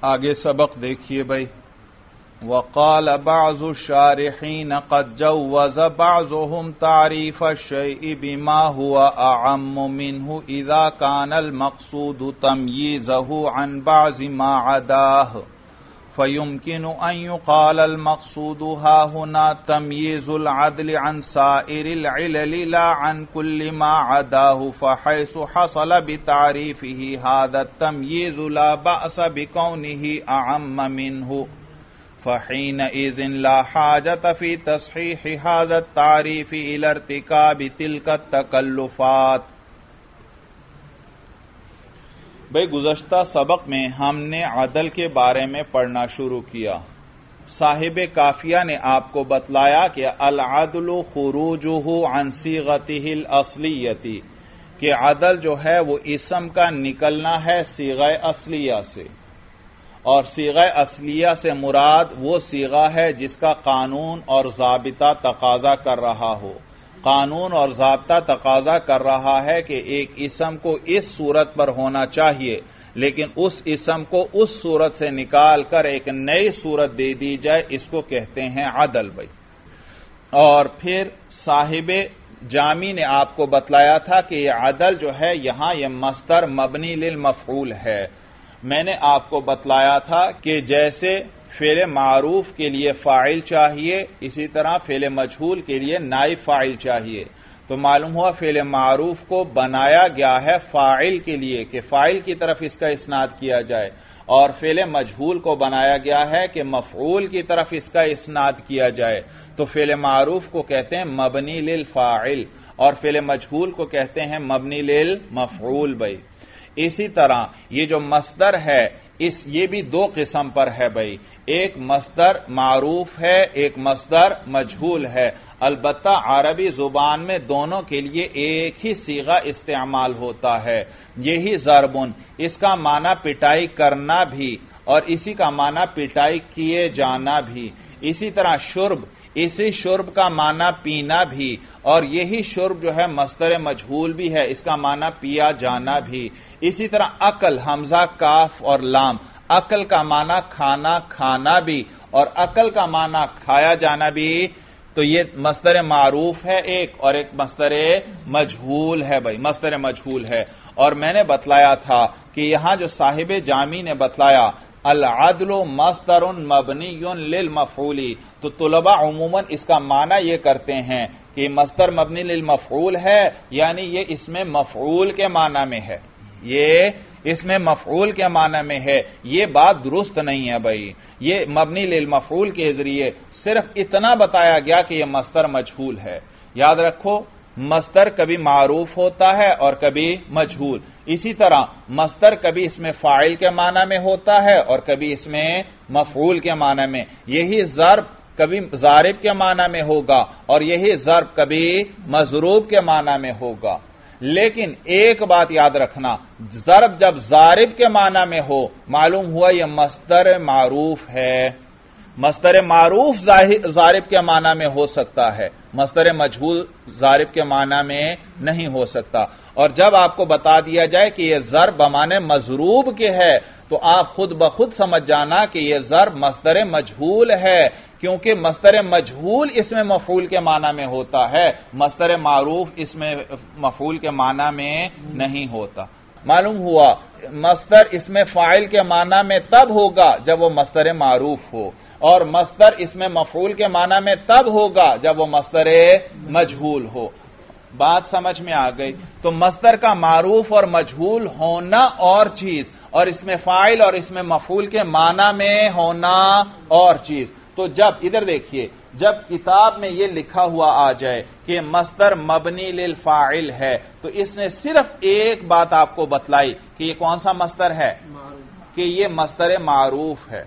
آگے سبق دیکھیے بھائی. وقال بعض الشارحين قد جوز بعضهم تعريف الشيء بما هو أعم منه إذا كان المقصود تمييزه عن بعض ما عداه فيمكن أن يقال المقصود ها هنا تمييز العدل عن سائر العلل لا عن كل ما عداه فحيث حصل بتعريفه هذا التمييز لا بأس بكونه أعم منه فحينئذ لا حاجة في تصحيح هذا التعريف إلى ارتكاب تلك التكلفات. بھئی گزشتہ سبق میں ہم نے عدل کے بارے میں پڑھنا شروع کیا. صاحب کافیہ نے آپ کو بتلایا کہ العدل خروجہ عن صیغتہ الاصلیۃ، کہ عدل جو ہے وہ اسم کا نکلنا ہے صیغہ اصلیہ سے، اور صیغہ اصلیہ سے مراد وہ صیغہ ہے جس کا قانون اور ضابطہ تقاضا کر رہا ہو. قانون اور ضابطہ تقاضا کر رہا ہے کہ ایک اسم کو اس صورت پر ہونا چاہیے، لیکن اس اسم کو اس صورت سے نکال کر ایک نئی صورت دے دی جائے، اس کو کہتے ہیں عدل بھائی. اور پھر صاحب جامی نے آپ کو بتلایا تھا کہ یہ عدل جو ہے یہاں یہ مصدر مبنی للمفعول ہے. میں نے آپ کو بتلایا تھا کہ جیسے فعل معروف کے لیے فاعل چاہیے، اسی طرح فعل مجہول کے لیے نائب فاعل چاہیے. تو معلوم ہوا فعل معروف کو بنایا گیا ہے فاعل کے لیے کہ فاعل کی طرف اس کا اسناد کیا جائے، اور فعل مجہول کو بنایا گیا ہے کہ مفعول کی طرف اس کا اسناد کیا جائے. تو فعل معروف کو کہتے ہیں مبنی للفاعل، اور فعل مجہول کو کہتے ہیں مبنی للمفعول بھائی. اسی طرح یہ جو مصدر ہے یہ بھی دو قسم پر ہے بھائی. ایک مصدر معروف ہے، ایک مصدر مجہول ہے. البتہ عربی زبان میں دونوں کے لیے ایک ہی صیغہ استعمال ہوتا ہے، یہی ضربن. اس کا معنی پٹائی کرنا بھی اور اسی کا معنی پٹائی کیے جانا بھی. اسی طرح شرب، اسی شرب کا معنی پینا بھی، اور یہی شرب جو ہے مصدر مجہول بھی ہے، اس کا معنی پیا جانا بھی. اسی طرح عقل، حمزہ کاف اور لام، عقل کا معنی کھانا کھانا بھی، اور عقل کا معنی کھایا جانا بھی. تو یہ مصدر معروف ہے ایک، اور ایک مصدر مجہول ہے بھائی، مصدر مجہول ہے. اور میں نے بتلایا تھا کہ یہاں جو صاحب جامی نے بتلایا العدل مصدر مبنی للمفعول، تو طلباء عموماً اس کا معنی یہ کرتے ہیں کہ مصدر مبنی للمفعول ہے، یعنی یہ اس میں مفعول کے معنی میں ہے، یہ اس میں مفعول کے معنی میں ہے. یہ بات درست نہیں ہے بھائی. یہ مبنی للمفعول کے ذریعے صرف اتنا بتایا گیا کہ یہ مصدر مجہول ہے. یاد رکھو، مصدر کبھی معروف ہوتا ہے اور کبھی مجہول. اسی طرح مصدر کبھی اس میں فاعل کے معنی میں ہوتا ہے اور کبھی اس میں مفعول کے معنی میں. یہی ضرب کبھی ضارب کے معنی میں ہوگا اور یہی ضرب کبھی مضروب کے معنی میں ہوگا. لیکن ایک بات یاد رکھنا، ضرب جب ضارب کے معنی میں ہو معلوم ہوا یہ مصدر معروف ہے. مصدر معروف ضارب کے معنی میں ہو سکتا ہے، مصدر مجہول ضارب کے معنی میں نہیں ہو سکتا. اور جب آپ کو بتا دیا جائے کہ یہ ضرب بمعنی مضروب کے ہے تو آپ خود بخود سمجھ جانا کہ یہ ضرب مصدر مجہول ہے، کیونکہ مصدر مجہول اس میں مفعول کے معنی میں ہوتا ہے، مصدر معروف اس میں مفعول کے معنی میں نہیں ہوتا. معلوم ہوا مصدر اس میں فاعل کے معنی میں تب ہوگا جب وہ مصدر معروف ہو، اور مصدر اس میں مفعول کے معنی میں تب ہوگا جب وہ مصدر مجہول ہو. بات سمجھ میں آ گئی؟ تو مصدر کا معروف اور مجہول ہونا اور چیز، اور اس میں فاعل اور اس میں مفعول کے معنی میں ہونا اور چیز. تو جب ادھر دیکھیے، جب کتاب میں یہ لکھا ہوا آ جائے کہ مصدر مبنی للفاعل ہے تو اس نے صرف ایک بات آپ کو بتلائی کہ یہ کون سا مصدر ہے، کہ یہ مصدر معروف ہے.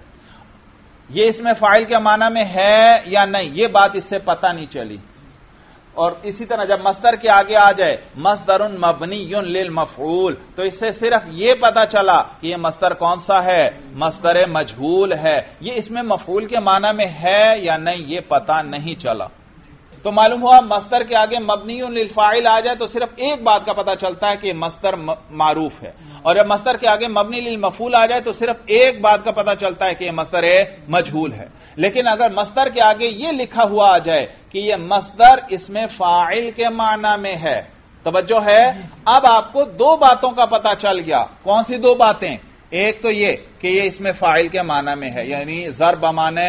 یہ اس میں فاعل کے معنی میں ہے یا نہیں، یہ بات اس سے پتہ نہیں چلی. اور اسی طرح جب مصدر کے آگے آ جائے مصدر مبنی للمفعول تو اس سے صرف یہ پتا چلا کہ یہ مصدر کون سا ہے، مصدر مجہول ہے. یہ اس میں مفعول کے معنی میں ہے یا نہیں یہ پتا نہیں چلا. تو معلوم ہوا مصدر کے آگے مبنی للفاعل آ جائے تو صرف ایک بات کا پتہ چلتا ہے کہ مصدر معروف ہے، اور جب مصدر کے آگے مبنی للمفعول آ جائے تو صرف ایک بات کا پتہ چلتا ہے کہ یہ مصدر مجہول ہے۔ لیکن اگر مصدر کے آگے یہ لکھا ہوا آ جائے کہ یہ مصدر اس میں فاعل کے معنی میں ہے، توجہ ہے، اب آپ کو دو باتوں کا پتہ چل گیا۔ کون سی دو باتیں؟ ایک تو یہ کہ یہ اس میں فاعل کے معنی میں ہے، یعنی ضرب بمعنی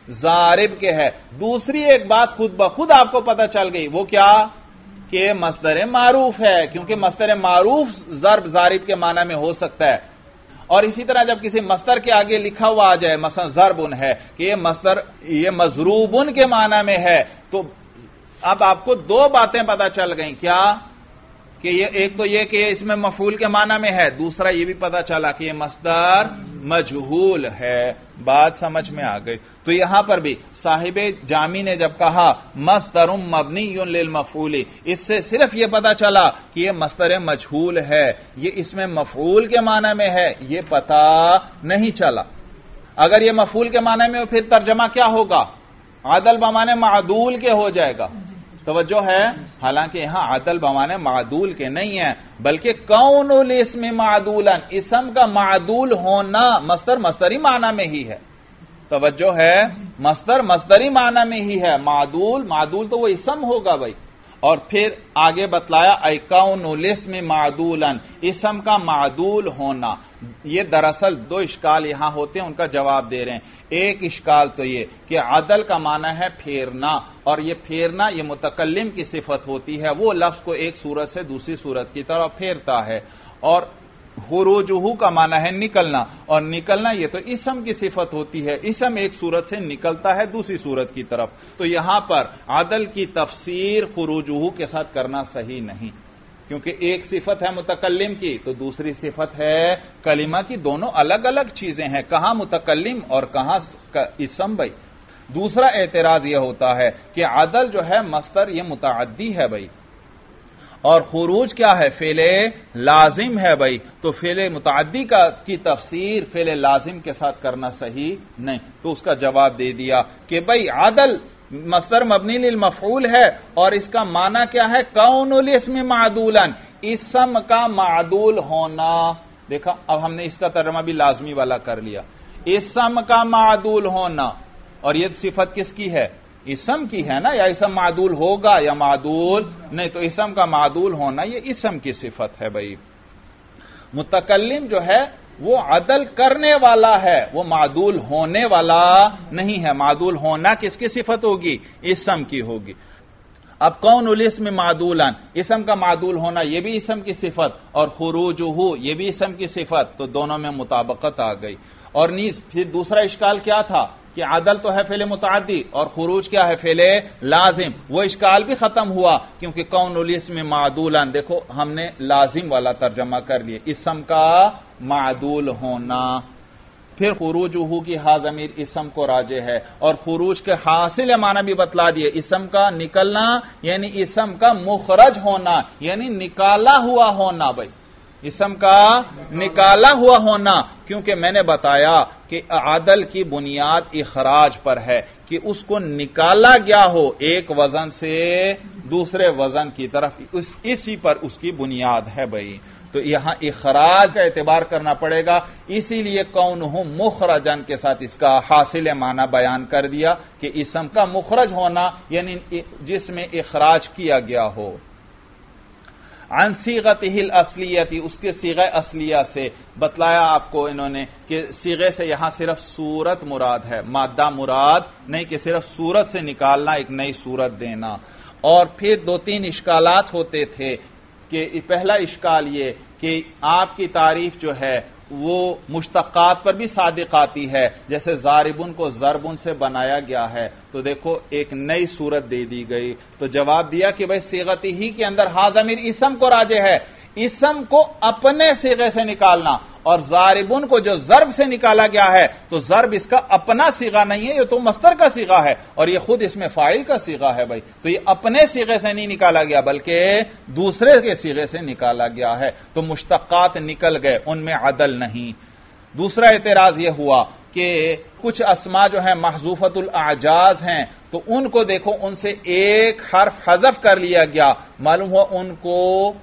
ضارب کے ہے۔ دوسری ایک بات خود بخود آپ کو پتہ چل گئی، وہ کیا؟ کہ مصدر معروف ہے، کیونکہ مصدر معروف ضرب ضارب کے معنی میں ہو سکتا ہے۔ اور اسی طرح جب کسی مصدر کے آگے لکھا ہوا آ جائے، مثلا ضربن ہے کہ یہ مصدر یہ مضروبن کے معنی میں ہے، تو اب آپ کو دو باتیں پتہ چل گئیں۔ کیا؟ کہ یہ ایک تو یہ کہ یہ اس میں مفعول کے معنی میں ہے، دوسرا یہ بھی پتہ چلا کہ یہ مصدر مجہول ہے۔ بات سمجھ میں آ گئی؟ تو یہاں پر بھی صاحب جامی نے جب کہا مصدر مبنی للمفعول، اس سے صرف یہ پتہ چلا کہ یہ مصدر مجہول ہے، یہ اس میں مفعول کے معنی میں ہے، یہ پتہ نہیں چلا۔ اگر یہ مفعول کے معنی میں ہو پھر ترجمہ کیا ہوگا؟ عدل بمعنی معدول کے ہو جائے گا۔ توجہ ہے؟ حالانکہ یہاں عدل بمعنی معدول کے نہیں ہے، بلکہ کون الاسم معدولا، اسم کا معدول ہونا مصدر مصدری معنی میں ہی ہے۔ توجہ ہے؟ مصدر مصدری معنی میں ہی ہے، معدول تو وہ اسم ہوگا بھائی۔ اور پھر آگے بتلایا اے کون الاسم معدولا، اسم کا معدول ہونا۔ یہ دراصل دو اشکال یہاں ہوتے ہیں، ان کا جواب دے رہے ہیں۔ ایک اشکال تو یہ کہ عدل کا معنی ہے پھیرنا، اور یہ پھیرنا یہ متکلم کی صفت ہوتی ہے، وہ لفظ کو ایک صورت سے دوسری صورت کی طرف پھیرتا ہے۔ اور خروجہ کا معنی ہے نکلنا، اور نکلنا یہ تو اسم کی صفت ہوتی ہے، اسم ایک صورت سے نکلتا ہے دوسری صورت کی طرف۔ تو یہاں پر عدل کی تفسیر خروجہ کے ساتھ کرنا صحیح نہیں، کیونکہ ایک صفت ہے متکلم کی تو دوسری صفت ہے کلمہ کی، دونوں الگ الگ چیزیں ہیں، کہاں متکلم اور کہاں اسم بھائی۔ دوسرا اعتراض یہ ہوتا ہے کہ عدل جو ہے مصدر یہ متعدی ہے بھائی، اور خروج کیا ہے؟ فعل لازم ہے بھائی، تو فعل متعدی کی تفسیر فعل لازم کے ساتھ کرنا صحیح نہیں۔ تو اس کا جواب دے دیا کہ بھائی عدل مصدر مبنی للمفعول ہے، اور اس کا معنی کیا ہے؟ کون الاسم معدولا، اسم کا معدول ہونا۔ دیکھا، اب ہم نے اس کا ترجمہ بھی لازمی والا کر لیا، اسم کا معدول ہونا، اور یہ صفت کس کی ہے؟ اسم کی ہے نا، یا اسم معدول ہوگا یا معدول نہیں، تو اسم کا معدول ہونا یہ اسم کی صفت ہے بھائی۔ متکلم جو ہے وہ عدل کرنے والا ہے، وہ معدول ہونے والا نہیں ہے۔ معدول ہونا کس کی صفت ہوگی؟ اسم کی ہوگی۔ اب کون الاسم معدولا، اسم کا معدول ہونا یہ بھی اسم کی صفت، اور خروجہ یہ بھی اسم کی صفت، تو دونوں میں مطابقت آ گئی۔ اور نیز پھر دوسرا اشکال کیا تھا کہ عدل تو ہے فعل متعدی اور خروج کیا ہے؟ فعل لازم۔ وہ اشکال بھی ختم ہوا، کیونکہ کون الاسم معدولا، دیکھو ہم نے لازم والا ترجمہ کر لیا، اسم کا معدول ہونا۔ پھر خروجہ کی ہا ضمیر اسم کو راجع ہے، اور خروج کے حاصل معنی بھی بتلا دیے، اسم کا نکلنا یعنی اسم کا مخرج ہونا، یعنی نکالا ہوا ہونا بھائی، اسم کا نکالا ہوا ہونا۔ کیونکہ میں نے بتایا کہ عدل کی بنیاد اخراج پر ہے، کہ اس کو نکالا گیا ہو ایک وزن سے دوسرے وزن کی طرف، اسی پر اس کی بنیاد ہے بھائی۔ تو یہاں اخراج کا اعتبار کرنا پڑے گا، اسی لیے کونہ مخرجن کے ساتھ اس کا حاصل معنی بیان کر دیا کہ اسم کا مخرج ہونا یعنی جس میں اخراج کیا گیا ہو۔ عن صیغتہ الاصلیہ، اس کے صیغہ اصلیہ سے بتلایا آپ کو انہوں نے کہ صیغے سے یہاں صرف صورت مراد ہے، مادہ مراد نہیں، کہ صرف صورت سے نکالنا، ایک نئی صورت دینا۔ اور پھر دو تین اشکالات ہوتے تھے، کہ پہلا اشکال یہ کہ آپ کی تعریف جو ہے وہ مشتقات پر بھی صادق آتی ہے، جیسے ضاربن کو ضربن سے بنایا گیا ہے، تو دیکھو ایک نئی صورت دے دی گئی۔ تو جواب دیا کہ بھئی صیغت ہی کے اندر ہا ضمیر اسم کو راجع ہے، اسم کو اپنے صیغے سے نکالنا، اور ضاربن کو جو ضرب سے نکالا گیا ہے تو ضرب اس کا اپنا صیغہ نہیں ہے، یہ تو مصدر کا صیغہ ہے، اور یہ خود اس میں فاعل کا صیغہ ہے بھائی، تو یہ اپنے صیغے سے نہیں نکالا گیا بلکہ دوسرے کے صیغے سے نکالا گیا ہے، تو مشتقات نکل گئے، ان میں عدل نہیں۔ دوسرا اعتراض یہ ہوا کہ کچھ اسما جو ہیں محذوفت الاعجاز ہیں، تو ان کو دیکھو ان سے ایک حرف حذف کر لیا گیا، معلوم ہوا ان کو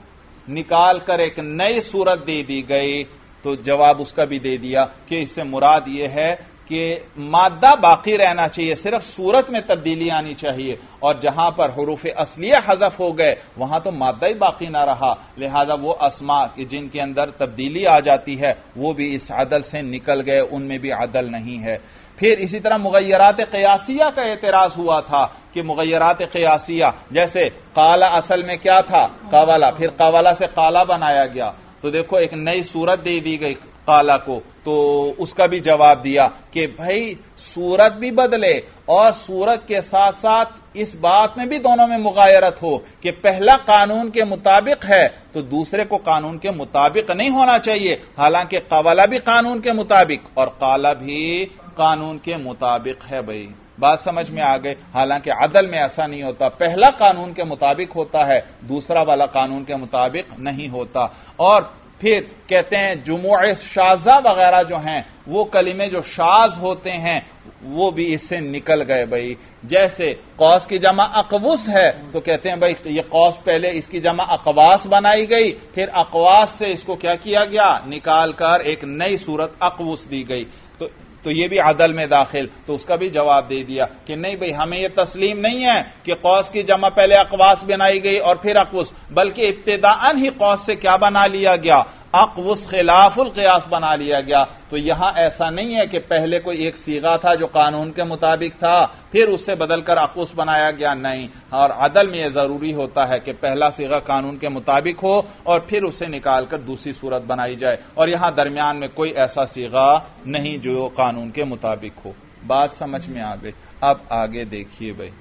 نکال کر ایک نئی صورت دے دی گئی، تو جواب اس کا بھی دے دیا کہ اس سے مراد یہ ہے کہ مادہ باقی رہنا چاہیے، صرف صورت میں تبدیلی آنی چاہیے، اور جہاں پر حروف اصلیہ حذف ہو گئے وہاں تو مادہ ہی باقی نہ رہا، لہذا وہ اسماء جن کے اندر تبدیلی آ جاتی ہے وہ بھی اس عدل سے نکل گئے، ان میں بھی عدل نہیں ہے۔ پھر اسی طرح مغیرات قیاسیہ کا اعتراض ہوا تھا کہ مغیرات قیاسیہ جیسے قالا اصل میں کیا تھا؟ قوالا، پھر قوالا سے قالا بنایا گیا، تو دیکھو ایک نئی صورت دے دی گئی قالا کو، تو اس کا بھی جواب دیا کہ بھائی صورت بھی بدلے اور صورت کے ساتھ ساتھ اس بات میں بھی دونوں میں مغایرت ہو کہ پہلا قانون کے مطابق ہے تو دوسرے کو قانون کے مطابق نہیں ہونا چاہیے، حالانکہ قوالا بھی قانون کے مطابق اور قالا بھی قانون کے مطابق ہے۔ بھائی بات سمجھ میں آ گئے؟ حالانکہ عدل میں ایسا نہیں ہوتا، پہلا قانون کے مطابق ہوتا ہے، دوسرا والا قانون کے مطابق نہیں ہوتا۔ اور پھر کہتے ہیں جموع شاذہ وغیرہ جو ہیں وہ کلمے جو شاذ ہوتے ہیں وہ بھی اس سے نکل گئے۔ بھائی جیسے قوس کی جمع اقوس ہے تو کہتے ہیں بھائی یہ قوس پہلے اس کی جمع اقواس بنائی گئی، پھر اقواس سے اس کو کیا کیا گیا؟ نکال کر ایک نئی صورت اقوس دی گئی، تو یہ بھی عدل میں داخل، تو اس کا بھی جواب دے دیا کہ نہیں بھئی ہمیں یہ تسلیم نہیں ہے کہ قوس کی جمع پہلے اقواس بنائی گئی اور پھر اقوس، بلکہ ابتداءً ہی قوس سے کیا بنا لیا گیا؟ اقوس خلاف القیاس بنا لیا گیا۔ تو یہاں ایسا نہیں ہے کہ پہلے کوئی ایک صیغہ تھا جو قانون کے مطابق تھا پھر اس سے بدل کر اقوس بنایا گیا، نہیں، اور عدل میں یہ ضروری ہوتا ہے کہ پہلا صیغہ قانون کے مطابق ہو اور پھر اسے نکال کر دوسری صورت بنائی جائے، اور یہاں درمیان میں کوئی ایسا صیغہ نہیں جو قانون کے مطابق ہو۔ بات سمجھ میں آ گئی؟ اب آگے دیکھیے بھائی،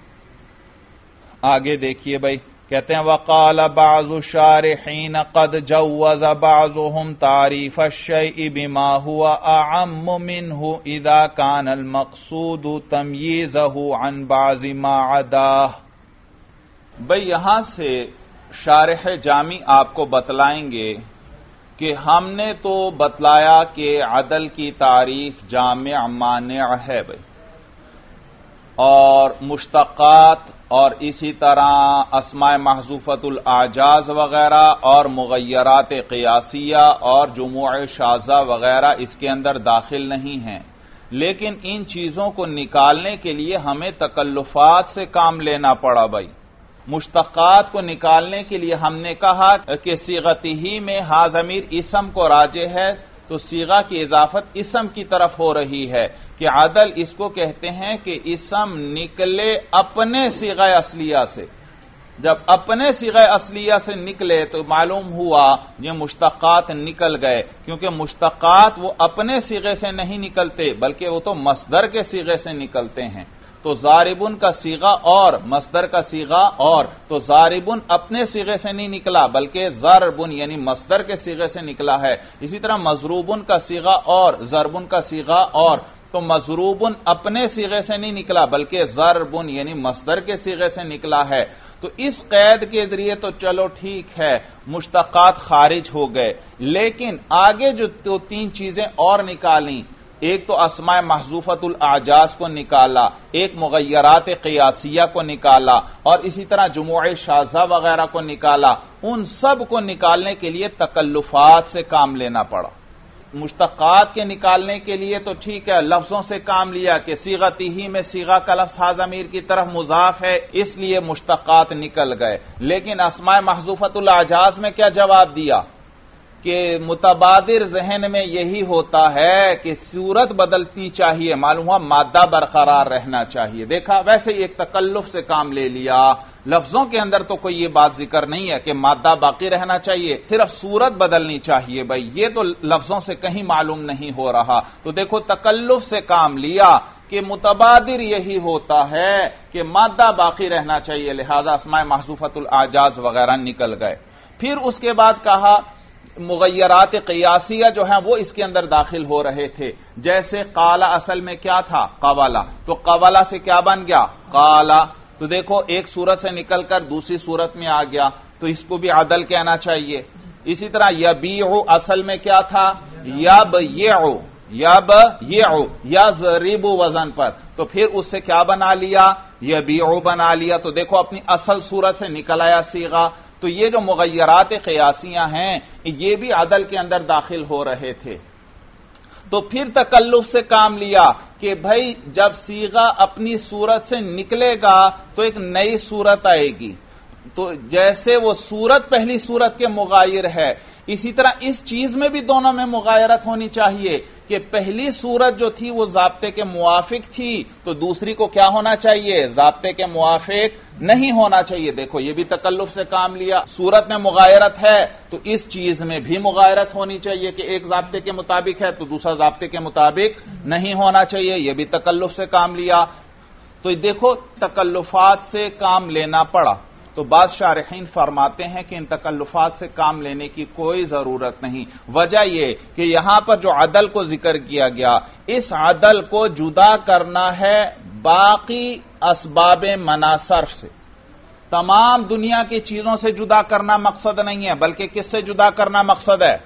آگے دیکھیے بھائی، کہتے ہیں وقال بعض الشارحین قد جوز بعضهم تعریف الشیء بما هو اعم منه اذا كان المقصود تمییزه عن بعض ما عداه۔ بھئی یہاں سے شارح جامی آپ کو بتلائیں گے کہ ہم نے تو بتلایا کہ عدل کی تعریف جامع مانع ہے بھئی، اور مشتقات اور اسی طرح اسماء محذوفت الاعجاز وغیرہ اور مغیرات قیاسیہ اور جموع شاذہ وغیرہ اس کے اندر داخل نہیں ہیں، لیکن ان چیزوں کو نکالنے کے لیے ہمیں تکلفات سے کام لینا پڑا بھائی۔ مشتقات کو نکالنے کے لیے ہم نے کہا کہ صیغتہ میں ہا ضمیر اسم کو راجع ہے، تو صیغہ کی اضافت اسم کی طرف ہو رہی ہے کہ عدل اس کو کہتے ہیں کہ اسم نکلے اپنے صیغہ اصلیہ سے۔ جب اپنے صیغہ اصلیہ سے نکلے تو معلوم ہوا یہ مشتقات نکل گئے، کیونکہ مشتقات وہ اپنے صیغے سے نہیں نکلتے بلکہ وہ تو مصدر کے صیغے سے نکلتے ہیں۔ تو ضاربن کا صیغہ اور مصدر کا صیغہ اور، تو ضاربن اپنے صیغے سے نہیں نکلا بلکہ ضربن یعنی مصدر کے صیغے سے نکلا ہے۔ اسی طرح مضروبن کا صیغہ اور ضربن کا صیغہ اور، تو مضروبن اپنے صیغے سے نہیں نکلا بلکہ ضربن یعنی مصدر کے صیغے سے نکلا ہے۔ تو اس قید کے ذریعے تو چلو ٹھیک ہے مشتقات خارج ہو گئے، لیکن آگے جو تین چیزیں اور نکالیں، ایک تو اسماء محذوفت الاعجاز کو نکالا، ایک مغیرات قیاسیہ کو نکالا، اور اسی طرح جموع شاذہ وغیرہ کو نکالا، ان سب کو نکالنے کے لیے تکلفات سے کام لینا پڑا۔ مشتقات کے نکالنے کے لیے تو ٹھیک ہے لفظوں سے کام لیا کہ صیغتہ میں صیغہ کا لفظ ہا ضمیر کی طرف مضاف ہے اس لیے مشتقات نکل گئے، لیکن اسماء محذوفت الاعجاز میں کیا جواب دیا کہ متبادر ذہن میں یہی ہوتا ہے کہ صورت بدلتی چاہیے، معلوم ہوا مادہ برقرار رہنا چاہیے۔ دیکھا ویسے ہی ایک تکلف سے کام لے لیا، لفظوں کے اندر تو کوئی یہ بات ذکر نہیں ہے کہ مادہ باقی رہنا چاہیے، صرف صورت بدلنی چاہیے، بھائی یہ تو لفظوں سے کہیں معلوم نہیں ہو رہا۔ تو دیکھو تکلف سے کام لیا کہ متبادر یہی ہوتا ہے کہ مادہ باقی رہنا چاہیے، لہذا اسماء محذوفت الاعجاز وغیرہ نکل گئے۔ پھر اس کے بعد کہا مغیرات قیاسیہ جو ہیں وہ اس کے اندر داخل ہو رہے تھے، جیسے قالا اصل میں کیا تھا؟ قوالا، تو قوالا سے کیا بن گیا؟ قالا، تو دیکھو ایک صورت سے نکل کر دوسری صورت میں آ گیا، تو اس کو بھی عدل کہنا چاہیے۔ اسی طرح یبیع اصل میں کیا تھا؟ یبیع، یبیع یضرب وزن پر، تو پھر اس سے کیا بنا لیا؟ یبیع بنا لیا. تو دیکھو اپنی اصل صورت سے نکل آیا صیغہ. تو یہ جو مغیرات قیاسیاں ہیں یہ بھی عدل کے اندر داخل ہو رہے تھے. تو پھر تکلف سے کام لیا کہ بھائی جب صیغہ اپنی صورت سے نکلے گا تو ایک نئی صورت آئے گی. تو جیسے وہ صورت پہلی صورت کے مغایر ہے، اسی طرح اس چیز میں بھی دونوں میں مغایرت ہونی چاہیے کہ پہلی صورت جو تھی وہ ضابطے کے موافق تھی تو دوسری کو کیا ہونا چاہیے؟ ضابطے کے موافق نہیں ہونا چاہیے. دیکھو یہ بھی تکلف سے کام لیا. صورت میں مغایرت ہے تو اس چیز میں بھی مغایرت ہونی چاہیے کہ ایک ضابطے کے مطابق ہے تو دوسرا ضابطے کے مطابق نہیں ہونا چاہیے. یہ بھی تکلف سے کام لیا. تو دیکھو تکلفات سے کام لینا پڑا. تو بعض شارحین فرماتے ہیں کہ ان تکلفات سے کام لینے کی کوئی ضرورت نہیں. وجہ یہ کہ یہاں پر جو عدل کو ذکر کیا گیا اس عدل کو جدا کرنا ہے باقی اسباب منع صرف سے. تمام دنیا کی چیزوں سے جدا کرنا مقصد نہیں ہے بلکہ کس سے جدا کرنا مقصد ہے؟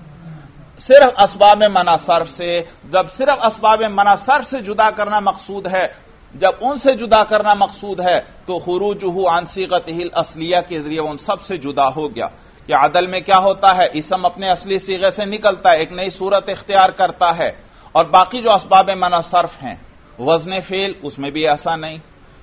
صرف اسباب منع صرف سے. جب صرف اسباب منع صرف سے جدا کرنا مقصود ہے، جب ان سے جدا کرنا مقصود ہے تو خروجہ عن صیغتہ الاصلیہ کے ذریعے ان سب سے جدا ہو گیا. کہ عدل میں کیا ہوتا ہے؟ اسم اپنے اصلی صیغے سے نکلتا ہے، ایک نئی صورت اختیار کرتا ہے، اور باقی جو اسباب منع صرف ہیں، وزن فعل اس میں بھی ایسا نہیں،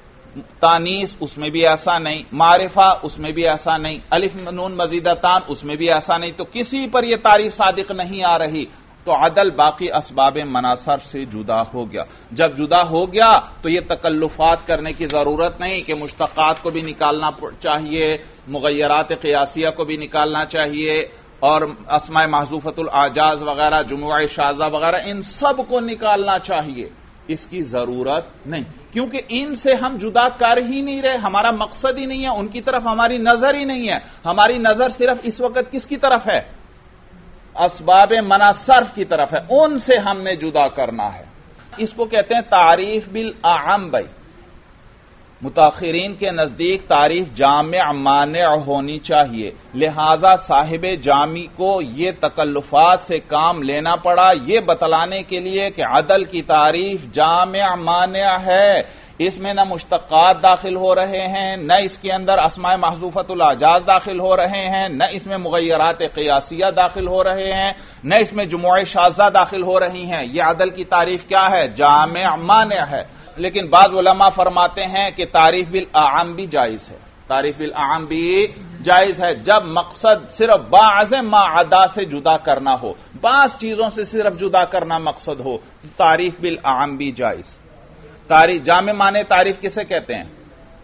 تانیث اس میں بھی ایسا نہیں، معرفہ اس میں بھی ایسا نہیں، الف نون مزیدتان اس میں بھی ایسا نہیں. تو کسی پر یہ تعریف صادق نہیں آ رہی. تو عدل باقی اسباب منع صرف سے جدا ہو گیا. جب جدا ہو گیا تو یہ تکلفات کرنے کی ضرورت نہیں کہ مشتقات کو بھی نکالنا چاہیے، مغیرات قیاسیہ کو بھی نکالنا چاہیے، اور اسماء محذوفۃ الاعجاز وغیرہ، جموع شاذہ وغیرہ ان سب کو نکالنا چاہیے. اس کی ضرورت نہیں، کیونکہ ان سے ہم جدا کر ہی نہیں رہے. ہمارا مقصد ہی نہیں ہے، ان کی طرف ہماری نظر ہی نہیں ہے. ہماری نظر صرف اس وقت کس کی طرف ہے؟ اسباب منع صرف کی طرف ہے. ان سے ہم نے جدا کرنا ہے. اس کو کہتے ہیں تعریف بالاعم. بھائی متاخرین کے نزدیک تعریف جامع مانع ہونی چاہیے، لہذا صاحب جامی کو یہ تکلفات سے کام لینا پڑا یہ بتلانے کے لیے کہ عدل کی تعریف جامع مانع ہے. اس میں نہ مشتقات داخل ہو رہے ہیں، نہ اس کے اندر اسماء محذوفۃ الاعجاز داخل ہو رہے ہیں، نہ اس میں مغیرات قیاسیہ داخل ہو رہے ہیں، نہ اس میں جموع شاذہ داخل ہو رہی ہیں. یہ عدل کی تعریف کیا ہے؟ جامع مانع ہے. لیکن بعض علماء فرماتے ہیں کہ تعریف بالاعم بھی جائز ہے. تعریف بالاعم بھی جائز ہے جب مقصد صرف بعض ما عدا سے جدا کرنا ہو، بعض چیزوں سے صرف جدا کرنا مقصد ہو. تعریف بالاعم بھی جائز. تعریف جامع معنی تعریف کسے کہتے ہیں؟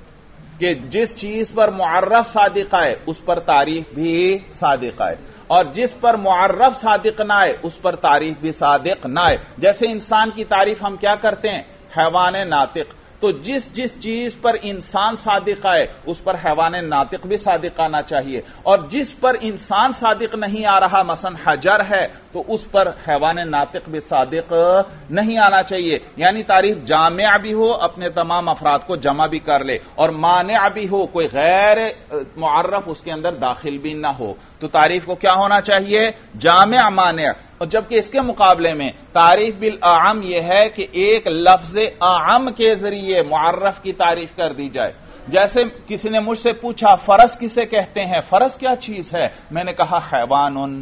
کہ جس چیز پر معرف صادق آئے اس پر تعریف بھی صادق آئے، اور جس پر معرف صادق نہ آئے اس پر تعریف بھی صادق نہ آئے. جیسے انسان کی تعریف ہم کیا کرتے ہیں؟ حیوان ناطق. تو جس چیز پر انسان صادق آئے اس پر حیوان ناطق بھی صادق آنا چاہیے، اور جس پر انسان صادق نہیں آ رہا مثلا حجر ہے تو اس پر حیوان ناطق بھی صادق نہیں آنا چاہیے. یعنی تعریف جامع بھی ہو، اپنے تمام افراد کو جمع بھی کر لے، اور مانع بھی ہو، کوئی غیر معرف اس کے اندر داخل بھی نہ ہو. تو تعریف کو کیا ہونا چاہیے؟ جامع مانع. اور جبکہ اس کے مقابلے میں تعریف بالاعم یہ ہے کہ ایک لفظ اعم کے ذریعے معرف کی تعریف کر دی جائے. جیسے کسی نے مجھ سے پوچھا فرس کسے کہتے ہیں؟ فرس کیا چیز ہے؟ میں نے کہا حیوان.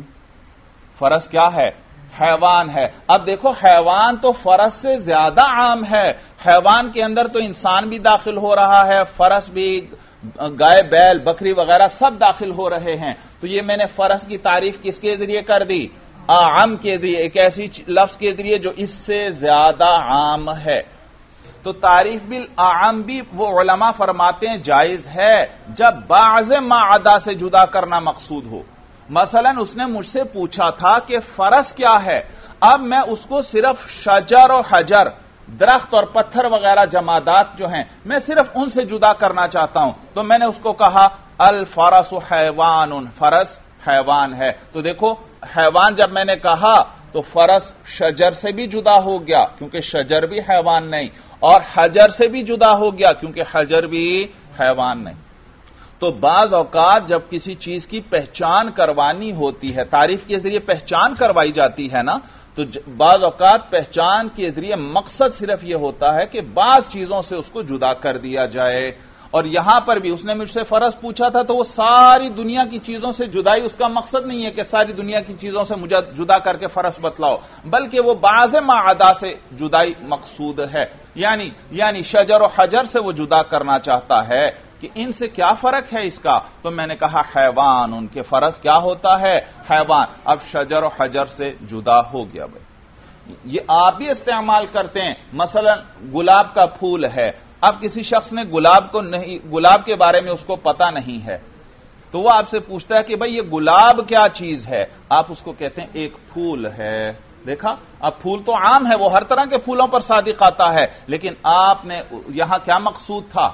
فرس کیا ہے؟ حیوان ہے. اب دیکھو حیوان تو فرس سے زیادہ عام ہے. حیوان کے اندر تو انسان بھی داخل ہو رہا ہے، فرس بھی، گائے بیل بکری وغیرہ سب داخل ہو رہے ہیں. تو یہ میں نے فرس کی تعریف کس کے ذریعے کر دی؟ عام کے ذریعے، ایک ایسی لفظ کے ذریعے جو اس سے زیادہ عام ہے. تو تعریف بالاعم بھی وہ علماء فرماتے ہیں جائز ہے جب بعض ما عدا سے جدا کرنا مقصود ہو. مثلا اس نے مجھ سے پوچھا تھا کہ فرس کیا ہے، اب میں اس کو صرف شجر و حجر، درخت اور پتھر وغیرہ جمادات جو ہیں میں صرف ان سے جدا کرنا چاہتا ہوں. تو میں نے اس کو کہا الفرس حیوان، فرس حیوان ہے. تو دیکھو حیوان جب میں نے کہا تو فرس شجر سے بھی جدا ہو گیا کیونکہ شجر بھی حیوان نہیں، اور حجر سے بھی جدا ہو گیا کیونکہ حجر بھی حیوان نہیں. تو بعض اوقات جب کسی چیز کی پہچان کروانی ہوتی ہے، تعریف کے ذریعے پہچان کروائی جاتی ہے نا، تو بعض اوقات پہچان کے ذریعے مقصد صرف یہ ہوتا ہے کہ بعض چیزوں سے اس کو جدا کر دیا جائے. اور یہاں پر بھی اس نے مجھ سے فرض پوچھا تھا تو وہ ساری دنیا کی چیزوں سے جدائی اس کا مقصد نہیں ہے کہ ساری دنیا کی چیزوں سے مجھے جدا کر کے فرض بتلاؤ، بلکہ وہ بعض ما عدا سے جدائی مقصود ہے. یعنی شجر و حجر سے وہ جدا کرنا چاہتا ہے کہ ان سے کیا فرق ہے اس کا. تو میں نے کہا حیوان، ان کے فرض کیا ہوتا ہے؟ حیوان. اب شجر و حجر سے جدا ہو گیا. بھائی یہ آپ بھی استعمال کرتے ہیں. مثلا گلاب کا پھول ہے، اب کسی شخص نے گلاب کے بارے میں اس کو پتا نہیں ہے تو وہ آپ سے پوچھتا ہے کہ بھئی یہ گلاب کیا چیز ہے؟ آپ اس کو کہتے ہیں ایک پھول ہے. دیکھا، اب پھول تو عام ہے، وہ ہر طرح کے پھولوں پر صادق آتا ہے، لیکن آپ نے یہاں کیا مقصود تھا؟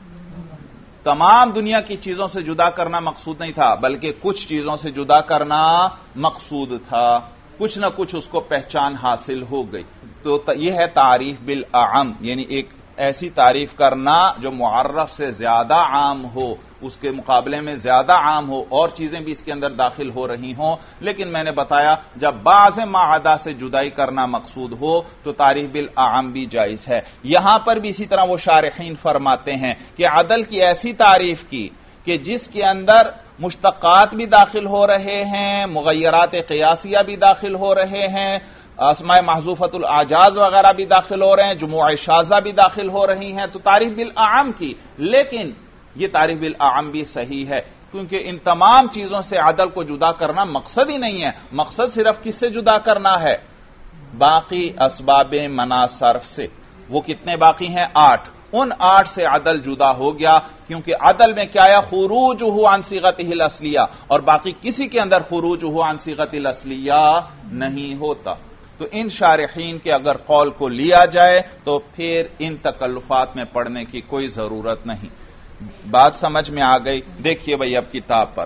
تمام دنیا کی چیزوں سے جدا کرنا مقصود نہیں تھا، بلکہ کچھ چیزوں سے جدا کرنا مقصود تھا. کچھ نہ کچھ اس کو پہچان حاصل ہو گئی. تو یہ ہے تعریف بالاعم، یعنی ایک ایسی تعریف کرنا جو معرف سے زیادہ عام ہو، اس کے مقابلے میں زیادہ عام ہو، اور چیزیں بھی اس کے اندر داخل ہو رہی ہوں. لیکن میں نے بتایا جب بعض ما عدا سے جدائی کرنا مقصود ہو تو تعریف بالاعم بھی جائز ہے. یہاں پر بھی اسی طرح وہ شارحین فرماتے ہیں کہ عدل کی ایسی تعریف کی کہ جس کے اندر مشتقات بھی داخل ہو رہے ہیں، مغیرات قیاسیہ بھی داخل ہو رہے ہیں، اسماء محذوفۃ الاعجاز وغیرہ بھی داخل ہو رہے ہیں، جموع شاذہ بھی داخل ہو رہی ہیں، تو تعریف بالاعم کی. لیکن یہ تعریف بالاعم بھی صحیح ہے کیونکہ ان تمام چیزوں سے عدل کو جدا کرنا مقصد ہی نہیں ہے. مقصد صرف کس سے جدا کرنا ہے؟ باقی اسباب منع صرف سے. وہ کتنے باقی ہیں؟ 8. ان 8 سے عدل جدا ہو گیا کیونکہ عدل میں کیا ہے؟ خروجہ عن صیغتہ الاصلیہ، اور باقی کسی کے اندر خروجہ عن صیغتہ الاصلیہ نہیں ہوتا. تو ان شارحین کے اگر قول کو لیا جائے تو پھر ان تکلفات میں پڑھنے کی کوئی ضرورت نہیں. بات سمجھ میں آ گئی؟ دیکھیے بھئی اب کتاب پر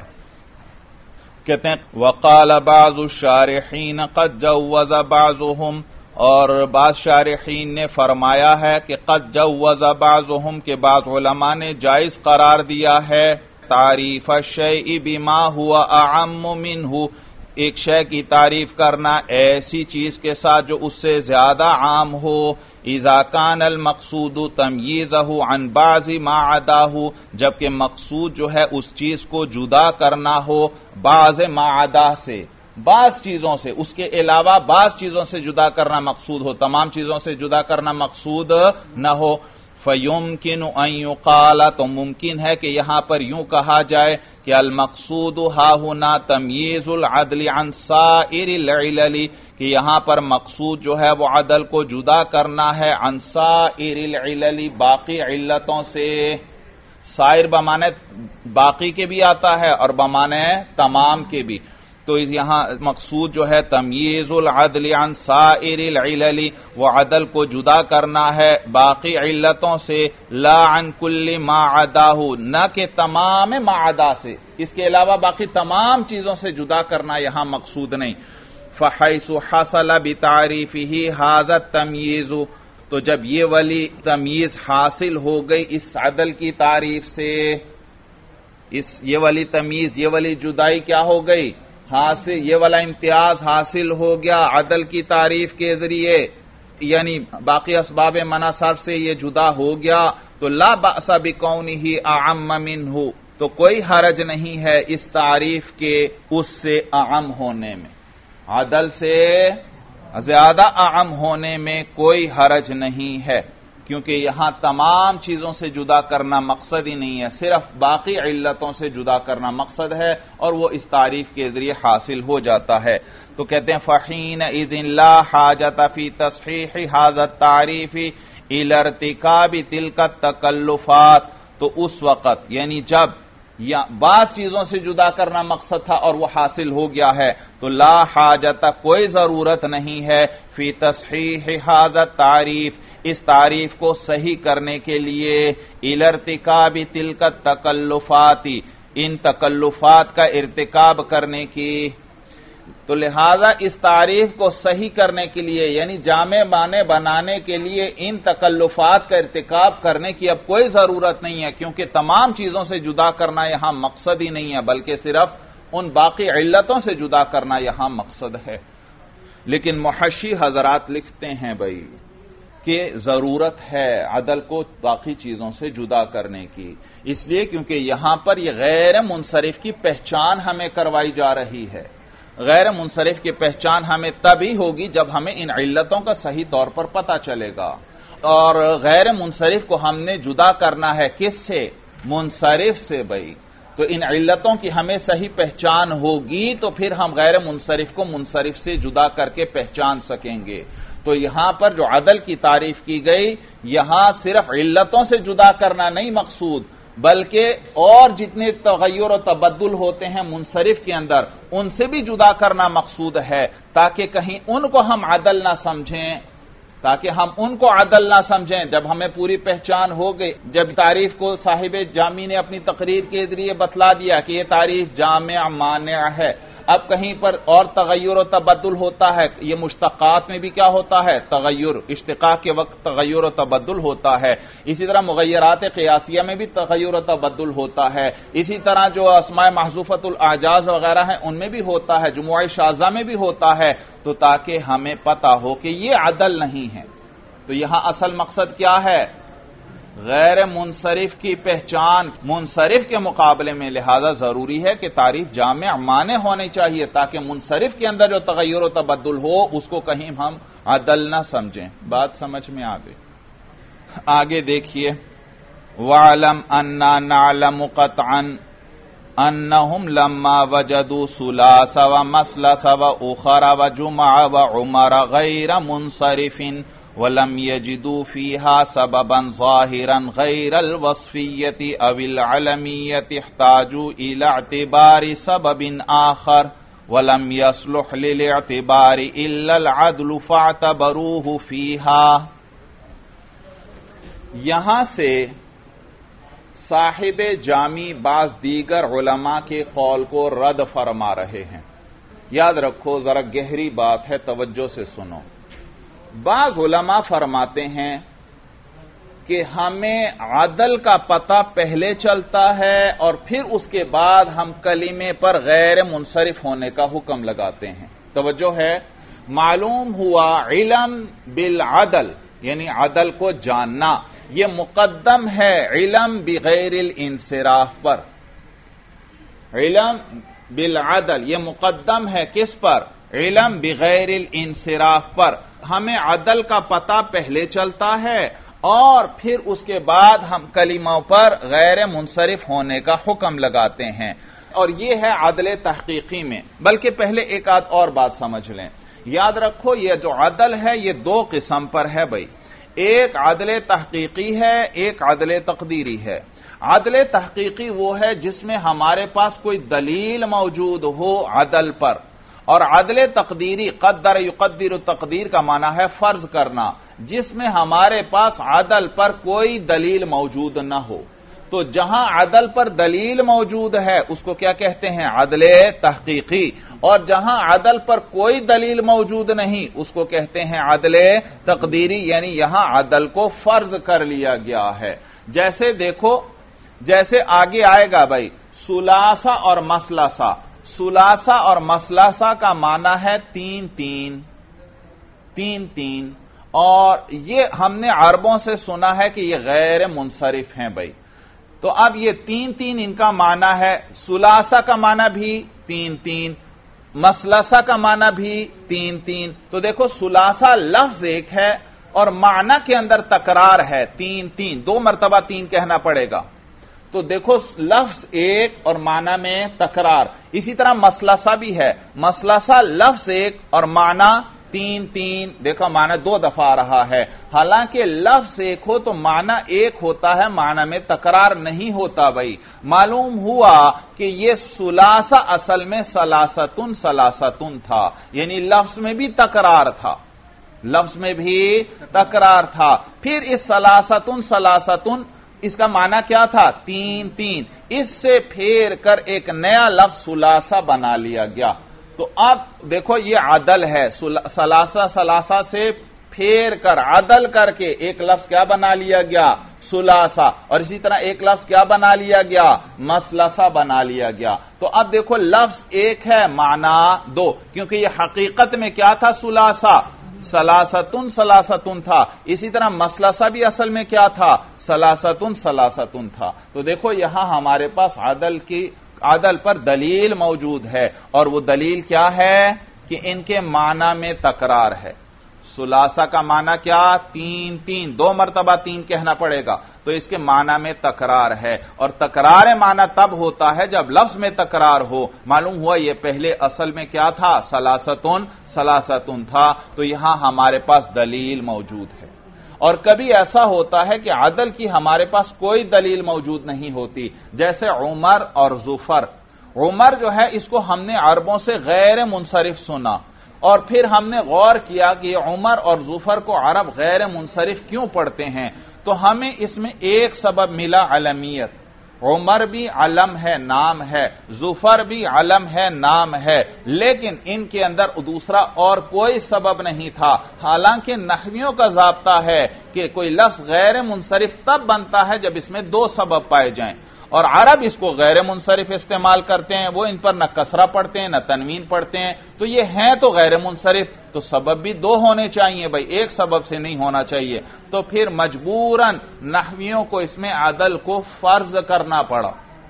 کہتے ہیں وقال بعض الشارحین قد جوز بعضهم، اور بعض شارحین نے فرمایا ہے کہ قد جوز بعضهم کے بعض علماء نے جائز قرار دیا ہے تعریف الشیء بما هو اعم منه، ایک شے کی تعریف کرنا ایسی چیز کے ساتھ جو اس سے زیادہ عام ہو. اذا کان المقصود تمییزہ عن بعض ما عداہ، جبکہ مقصود جو ہے اس چیز کو جدا کرنا ہو بعض ما عدا سے، بعض چیزوں سے، اس کے علاوہ بعض چیزوں سے جدا کرنا مقصود ہو، تمام چیزوں سے جدا کرنا مقصود نہ ہو. فَيُمْكِنُ أَن يُقَالَ، تو ممکن ہے کہ یہاں پر یوں کہا جائے کہ المقصود هاهنا تمییز العدل عن سائر العلل، کہ یہاں پر مقصود جو ہے وہ عدل کو جدا کرنا ہے عن سائر العلل، باقی علتوں سے. سائر بمانے باقی کے بھی آتا ہے اور بمانے تمام کے بھی. تو یہاں مقصود جو ہے تمییز العدل عن سائر العلل، وہ عدل کو جدا کرنا ہے باقی علتوں سے، لا عن کل ما عداہ، نہ کہ تمام ما عدا سے، اس کے علاوہ باقی تمام چیزوں سے جدا کرنا یہاں مقصود نہیں. فحیث حصل بتعریفہ ھذا التمییز، تو جب یہ والی تمییز حاصل ہو گئی اس عدل کی تعریف سے، یہ والی تمییز، یہ والی جدائی کیا ہو گئی؟ حاصل، یہ والا امتیاز حاصل ہو گیا عدل کی تعریف کے ذریعے، یعنی باقی اسباب منع صرف سے یہ جدا ہو گیا. تو لا بأس بکونہ اعم منہ، تو کوئی حرج نہیں ہے اس تعریف کے اس سے اعم ہونے میں، عدل سے زیادہ اعم ہونے میں کوئی حرج نہیں ہے، کیونکہ یہاں تمام چیزوں سے جدا کرنا مقصد ہی نہیں ہے، صرف باقی علتوں سے جدا کرنا مقصد ہے، اور وہ اس تعریف کے ذریعے حاصل ہو جاتا ہے. تو کہتے ہیں فَحِينَئِذٍ لَا حَاجَةَ فِي تَصْحِيحِ هَذَا التَّعْرِيفِ إِلَى ارْتِكَابِ تِلْكَ التَّكَلُّفَاتِ، تو اس وقت یعنی جب بعض چیزوں سے جدا کرنا مقصد تھا اور وہ حاصل ہو گیا ہے، تو لا حاجت، کوئی ضرورت نہیں ہے، فی تصحیح ھذا التعریف، اس تعریف کو صحیح کرنے کے لیے، الی ارتکاب تلک التکلفات، ان تکلفات کا ارتکاب کرنے کی. تو لہذا اس تعریف کو صحیح کرنے کے لیے، یعنی جامع معنی بنانے کے لیے ان تکلفات کا ارتکاب کرنے کی اب کوئی ضرورت نہیں ہے، کیونکہ تمام چیزوں سے جدا کرنا یہاں مقصد ہی نہیں ہے، بلکہ صرف ان باقی علتوں سے جدا کرنا یہاں مقصد ہے. لیکن محشی حضرات لکھتے ہیں بھائی کہ ضرورت ہے عدل کو باقی چیزوں سے جدا کرنے کی، اس لیے کیونکہ یہاں پر یہ غیر منصرف کی پہچان ہمیں کروائی جا رہی ہے۔ غیر منصرف کی پہچان ہمیں تبھی ہوگی جب ہمیں ان علتوں کا صحیح طور پر پتہ چلے گا، اور غیر منصرف کو ہم نے جدا کرنا ہے کس سے؟ منصرف سے بھائی۔ تو ان علتوں کی ہمیں صحیح پہچان ہوگی تو پھر ہم غیر منصرف کو منصرف سے جدا کر کے پہچان سکیں گے۔ تو یہاں پر جو عدل کی تعریف کی گئی، یہاں صرف علتوں سے جدا کرنا نہیں مقصود، بلکہ اور جتنے تغیر و تبدل ہوتے ہیں منصرف کے اندر ان سے بھی جدا کرنا مقصود ہے، تاکہ کہیں ان کو ہم عدل نہ سمجھیں، جب ہمیں پوری پہچان ہو گئی، جب تعریف کو صاحب جامی نے اپنی تقریر کے ذریعے بتلا دیا کہ یہ تعریف جامع مانع ہے، اب کہیں پر اور تغیر و تبدل ہوتا ہے، یہ مشتقات میں بھی کیا ہوتا ہے؟ تغیر، اشتقاق کے وقت تغیر و تبدل ہوتا ہے، اسی طرح مغیرات قیاسیہ میں بھی تغیر و تبدل ہوتا ہے، اسی طرح جو اسماء محذوفۃ الاعجاز وغیرہ ہیں ان میں بھی ہوتا ہے، جموع شاذہ میں بھی ہوتا ہے، تو تاکہ ہمیں پتہ ہو کہ یہ عدل نہیں ہے۔ تو یہاں اصل مقصد کیا ہے؟ غیر منصرف کی پہچان منصرف کے مقابلے میں، لہذا ضروری ہے کہ تعریف جامع مانع ہونی چاہیے تاکہ منصرف کے اندر جو تغیر و تبدل ہو اس کو کہیں ہم عدل نہ سمجھیں۔ بات سمجھ میں آ گئی؟ آگے دیکھیے، وَعْلَمْ أَنَّا نَعْلَمُ قَطْعًا أَنَّهُمْ لَمَّا وَجَدُوا ثُلَاثَ وَمَثْلَثَ وَأُخَرَ وَجُمَعَ وَعُمَرَ غَيْرَ مُنصَرِفٍ وَلَمْ يَجِدُوا فِيهَا سَبَبًا ظَاهِرًا غَيْرَ الْوَصْفِيَّةِ أَوِ الْعَلَمِيَّةِ احْتَاجُوا إِلَى اعْتِبَارِ سَبَبٍ آخَرٍ وَلَمْ يَصْلُحْ لِلْاعْتِبَارِ إِلَّا الْعَدْلُ فَاعْتَبَرُوهُ فِيهَا۔ یہاں سے صاحب جامی بعض دیگر علماء کے قول کو رد فرما رہے ہیں۔ یاد رکھو، ذرا گہری بات ہے، توجہ سے سنو۔ بعض علماء فرماتے ہیں کہ ہمیں عدل کا پتہ پہلے چلتا ہے اور پھر اس کے بعد ہم کلمے پر غیر منصرف ہونے کا حکم لگاتے ہیں۔ توجہ ہے، معلوم ہوا علم بالعدل یعنی عدل کو جاننا، یہ مقدم ہے علم بغیر الانصراف پر۔ علم بالعدل یہ مقدم ہے کس پر؟ علم بغیر الانصراف پر۔ ہمیں عدل کا پتہ پہلے چلتا ہے اور پھر اس کے بعد ہم کلموں پر غیر منصرف ہونے کا حکم لگاتے ہیں، اور یہ ہے عدل تحقیقی میں۔ بلکہ پہلے ایک آدھ اور بات سمجھ لیں، یاد رکھو یہ جو عدل ہے یہ دو قسم پر ہے بھائی، ایک عدل تحقیقی ہے، ایک عدل تقدیری ہے۔ عدل تحقیقی وہ ہے جس میں ہمارے پاس کوئی دلیل موجود ہو عدل پر، اور عدل تقدیری قدر یقدر تقدیر کا معنی ہے فرض کرنا، جس میں ہمارے پاس عدل پر کوئی دلیل موجود نہ ہو۔ تو جہاں عدل پر دلیل موجود ہے اس کو کیا کہتے ہیں؟ عدل تحقیقی، اور جہاں عدل پر کوئی دلیل موجود نہیں اس کو کہتے ہیں عدل تقدیری، یعنی یہاں عدل کو فرض کر لیا گیا ہے۔ جیسے دیکھو، جیسے آگے آئے گا بھائی، ثلاثہ اور مثلثہ۔ ثلاثہ اور مثلثہ کا معنی ہے تین تین، تین تین، اور یہ ہم نے عربوں سے سنا ہے کہ یہ غیر منصرف ہیں بھائی۔ تو اب یہ تین تین ان کا معنی ہے، ثلاثہ کا معنی بھی تین تین، مثلثہ کا معنی بھی تین تین۔ تو دیکھو ثلاثہ لفظ ایک ہے اور معنی کے اندر تکرار ہے، تین تین، دو مرتبہ تین کہنا پڑے گا۔ تو دیکھو لفظ ایک اور معنی میں تکرار، اسی طرح مثلثہ بھی ہے، مثلثہ لفظ ایک اور معنی تین تین، دیکھو معنی دو دفعہ آ رہا ہے، حالانکہ لفظ ایک ہو تو معنی ایک ہوتا ہے، معنی میں تکرار نہیں ہوتا بھائی۔ معلوم ہوا کہ یہ ثلاثہ اصل میں ثلاثتن ثلاثتن تھا، یعنی لفظ میں بھی تکرار تھا، لفظ میں بھی تکرار تھا۔ پھر اس ثلاثتن ثلاثتن اس کا معنی کیا تھا؟ تین تین، اس سے پھیر کر ایک نیا لفظ ثلاثہ بنا لیا گیا۔ تو اب دیکھو یہ عدل ہے، ثلاثہ ثلاثہ سے پھیر کر عدل کر کے ایک لفظ کیا بنا لیا گیا؟ سلاسہ، اور اسی طرح ایک لفظ کیا بنا لیا گیا؟ مسلسہ بنا لیا گیا۔ تو اب دیکھو لفظ ایک ہے، معنی دو، کیونکہ یہ حقیقت میں کیا تھا؟ سلاسہ، سلاستن سلاستن تھا۔ اسی طرح مسلسہ بھی اصل میں کیا تھا؟ سلاستن سلاستن تھا۔ تو دیکھو یہاں ہمارے پاس عدل پر دلیل موجود ہے، اور وہ دلیل کیا ہے؟ کہ ان کے معنی میں تکرار ہے۔ سلاسہ کا معنی کیا؟ تین، تین، دو مرتبہ تین کہنا پڑے گا، تو اس کے معنی میں تکرار ہے، اور تکرار معنی تب ہوتا ہے جب لفظ میں تکرار ہو۔ معلوم ہوا یہ پہلے اصل میں کیا تھا؟ سلاستن سلاستن تھا، تو یہاں ہمارے پاس دلیل موجود ہے۔ اور کبھی ایسا ہوتا ہے کہ عدل کی ہمارے پاس کوئی دلیل موجود نہیں ہوتی، جیسے عمر اور ظفر۔ عمر جو ہے اس کو ہم نے عربوں سے غیر منصرف سنا، اور پھر ہم نے غور کیا کہ یہ عمر اور ظفر کو عرب غیر منصرف کیوں پڑھتے ہیں، تو ہمیں اس میں ایک سبب ملا، علمیت۔ عمر بھی علم ہے، نام ہے، ظفر بھی علم ہے، نام ہے، لیکن ان کے اندر دوسرا اور کوئی سبب نہیں تھا۔ حالانکہ نحویوں کا ضابطہ ہے کہ کوئی لفظ غیر منصرف تب بنتا ہے جب اس میں دو سبب پائے جائیں، اور عرب اس کو غیر منصرف استعمال کرتے ہیں، وہ ان پر نہ کسرہ پڑھتے ہیں نہ تنوین پڑھتے ہیں، تو یہ ہیں تو غیر منصرف، تو سبب بھی دو ہونے چاہیے بھائی، ایک سبب سے نہیں ہونا چاہیے۔ تو پھر مجبوراً نحویوں کو اس میں عدل کو فرض کرنا پڑا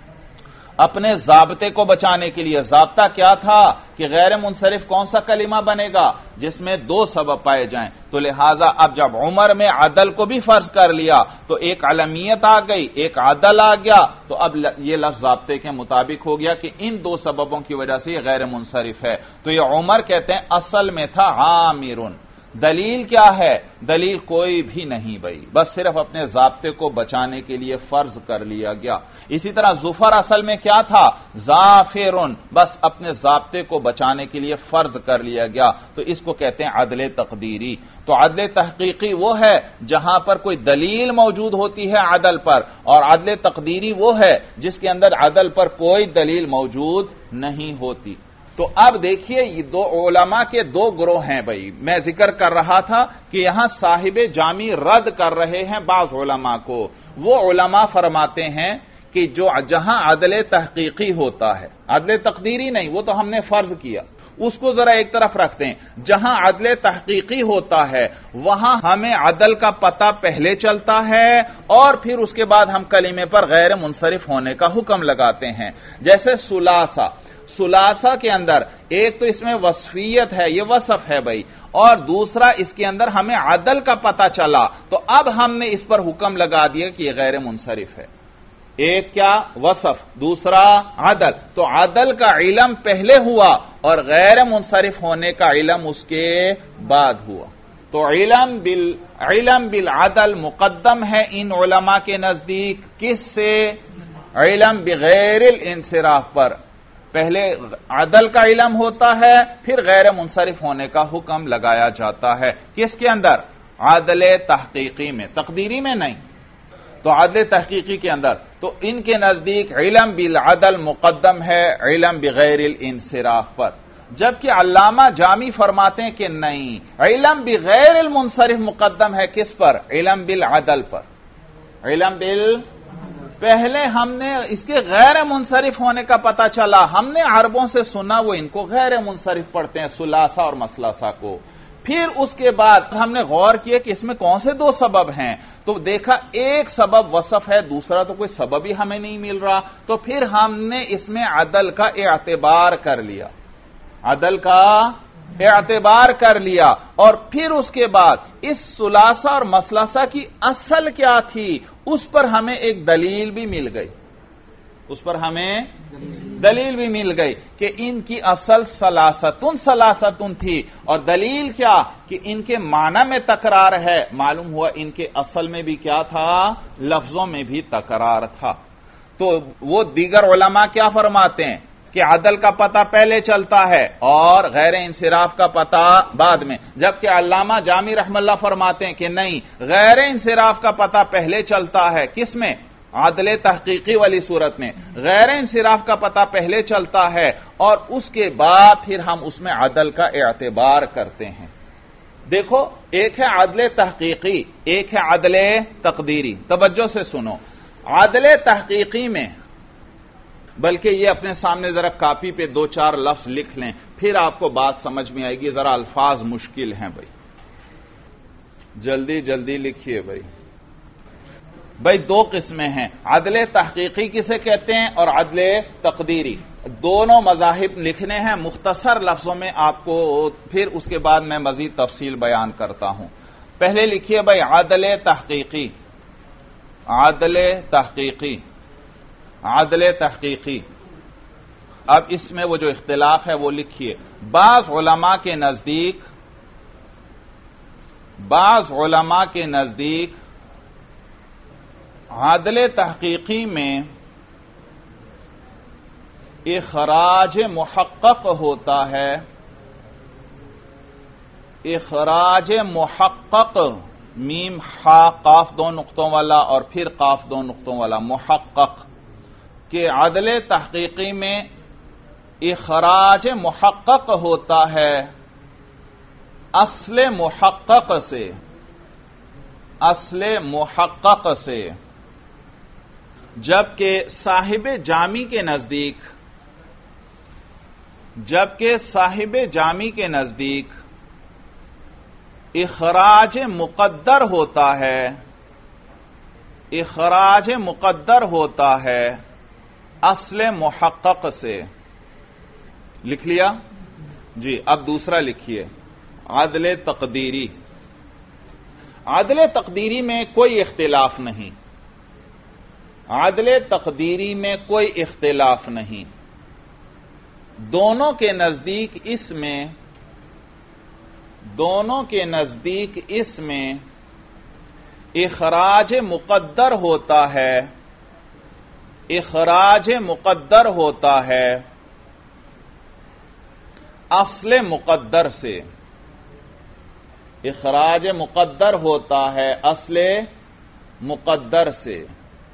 اپنے ضابطے کو بچانے کے لیے۔ ضابطہ کیا تھا؟ کہ غیر منصرف کون سا کلمہ بنے گا؟ جس میں دو سبب پائے جائیں۔ تو لہٰذا اب جب عمر میں عدل کو بھی فرض کر لیا تو ایک علمیت آ گئی، ایک عدل آ گیا، تو اب یہ لفظ ضابطے کے مطابق ہو گیا کہ ان دو سببوں کی وجہ سے یہ غیر منصرف ہے۔ تو یہ عمر کہتے ہیں اصل میں تھا عامرن۔ دلیل کیا ہے؟ دلیل کوئی بھی نہیں بھائی، بس صرف اپنے ضابطے کو بچانے کے لیے فرض کر لیا گیا۔ اسی طرح ظفر اصل میں کیا تھا؟ ظافرن، بس اپنے ضابطے کو بچانے کے لیے فرض کر لیا گیا، تو اس کو کہتے ہیں عدل تقدیری۔ تو عدل تحقیقی وہ ہے جہاں پر کوئی دلیل موجود ہوتی ہے عدل پر، اور عدل تقدیری وہ ہے جس کے اندر عدل پر کوئی دلیل موجود نہیں ہوتی۔ تو اب دیکھیے یہ دو علماء کے دو گروہ ہیں بھائی، میں ذکر کر رہا تھا کہ یہاں صاحب جامی رد کر رہے ہیں بعض علماء کو۔ وہ علماء فرماتے ہیں کہ جہاں عدل تحقیقی ہوتا ہے، عدل تقدیری نہیں، وہ تو ہم نے فرض کیا، اس کو ذرا ایک طرف رکھتے ہیں۔ جہاں عدل تحقیقی ہوتا ہے وہاں ہمیں عدل کا پتہ پہلے چلتا ہے، اور پھر اس کے بعد ہم کلمے پر غیر منصرف ہونے کا حکم لگاتے ہیں۔ جیسے سلاسہ کے اندر ایک تو اس میں وصفیت ہے، یہ وصف ہے بھائی، اور دوسرا اس کے اندر ہمیں عدل کا پتہ چلا، تو اب ہم نے اس پر حکم لگا دیا کہ یہ غیر منصرف ہے۔ ایک کیا؟ وصف، دوسرا عدل۔ تو عدل کا علم پہلے ہوا اور غیر منصرف ہونے کا علم اس کے بعد ہوا۔ تو علم بالعدل مقدم ہے ان علماء کے نزدیک، کس سے؟ علم بغیر الانصراف پر۔ پہلے عدل کا علم ہوتا ہے، پھر غیر منصرف ہونے کا حکم لگایا جاتا ہے۔ کس کے اندر؟ عدل تحقیقی میں، تقدیری میں نہیں۔ تو عدل تحقیقی کے اندر تو ان کے نزدیک علم بالعدل مقدم ہے علم بغیر الانصراف پر، جبکہ علامہ جامی فرماتے ہیں کہ نہیں، علم بغیر المنصرف مقدم ہے کس پر؟ علم بالعدل پر۔ پہلے ہم نے اس کے غیر منصرف ہونے کا پتہ چلا، ہم نے عربوں سے سنا وہ ان کو غیر منصرف پڑھتے ہیں، سلاسہ اور مسلسہ کو۔ پھر اس کے بعد ہم نے غور کیا کہ اس میں کون سے دو سبب ہیں، تو دیکھا ایک سبب وصف ہے، دوسرا تو کوئی سبب ہی ہمیں نہیں مل رہا، تو پھر ہم نے اس میں عدل کا اعتبار کر لیا، عدل کا اعتبار کر لیا، اور پھر اس کے بعد اس سلاسہ اور مسلسہ کی اصل کیا تھی اس پر ہمیں ایک دلیل بھی مل گئی، اس پر ہمیں دلیل بھی مل گئی کہ ان کی اصل سلاستن تھی، اور دلیل کیا کہ ان کے معنی میں تکرار ہے، معلوم ہوا ان کے اصل میں بھی کیا تھا، لفظوں میں بھی تکرار تھا۔ تو وہ دیگر علماء کیا فرماتے ہیں کہ عدل کا پتہ پہلے چلتا ہے اور غیر انصراف کا پتہ بعد میں، جبکہ علامہ جامی رحم اللہ فرماتے ہیں کہ نہیں، غیر انصراف کا پتہ پہلے چلتا ہے، کس میں؟ عدل تحقیقی والی صورت میں غیر انصراف کا پتہ پہلے چلتا ہے، اور اس کے بعد پھر ہم اس میں عدل کا اعتبار کرتے ہیں۔ دیکھو ایک ہے عدل تحقیقی، ایک ہے عدل تقدیری. توجہ سے سنو. عدل تحقیقی میں، بلکہ یہ اپنے سامنے ذرا کاپی پہ 2-4 لفظ لکھ لیں، پھر آپ کو بات سمجھ میں آئے گی. ذرا الفاظ مشکل ہیں بھائی، جلدی جلدی لکھیے بھائی. 2 قسمیں ہیں. عدل تحقیقی کسے کہتے ہیں اور عدل تقدیری. دونوں مذاہب لکھنے ہیں مختصر لفظوں میں آپ کو، پھر اس کے بعد میں مزید تفصیل بیان کرتا ہوں. پہلے لکھیے بھائی عدل تحقیقی. عدل تحقیقی، عدل تحقیقی. اب اس میں وہ جو اختلاف ہے وہ لکھیے. بعض علماء کے نزدیک عدل تحقیقی میں اخراج محقق ہوتا ہے. اخراج محقق، میم حا قاف 2 نقطوں والا اور پھر قاف 2 نقطوں والا، محقق. کہ عدل تحقیقی میں اخراج محقق ہوتا ہے اصل محقق سے. اصل محقق سے. جبکہ صاحب جامی کے نزدیک اخراج مقدر ہوتا ہے. اخراج مقدر ہوتا ہے اصل محقق سے. لکھ لیا جی. اب دوسرا لکھیے عدل تقدیری. عدل تقدیری میں کوئی اختلاف نہیں. عدل تقدیری میں کوئی اختلاف نہیں. دونوں کے نزدیک اس میں اخراج مقدر ہوتا ہے. اخراج مقدر ہوتا ہے اصل مقدر سے. اخراج مقدر ہوتا ہے اصل مقدر سے.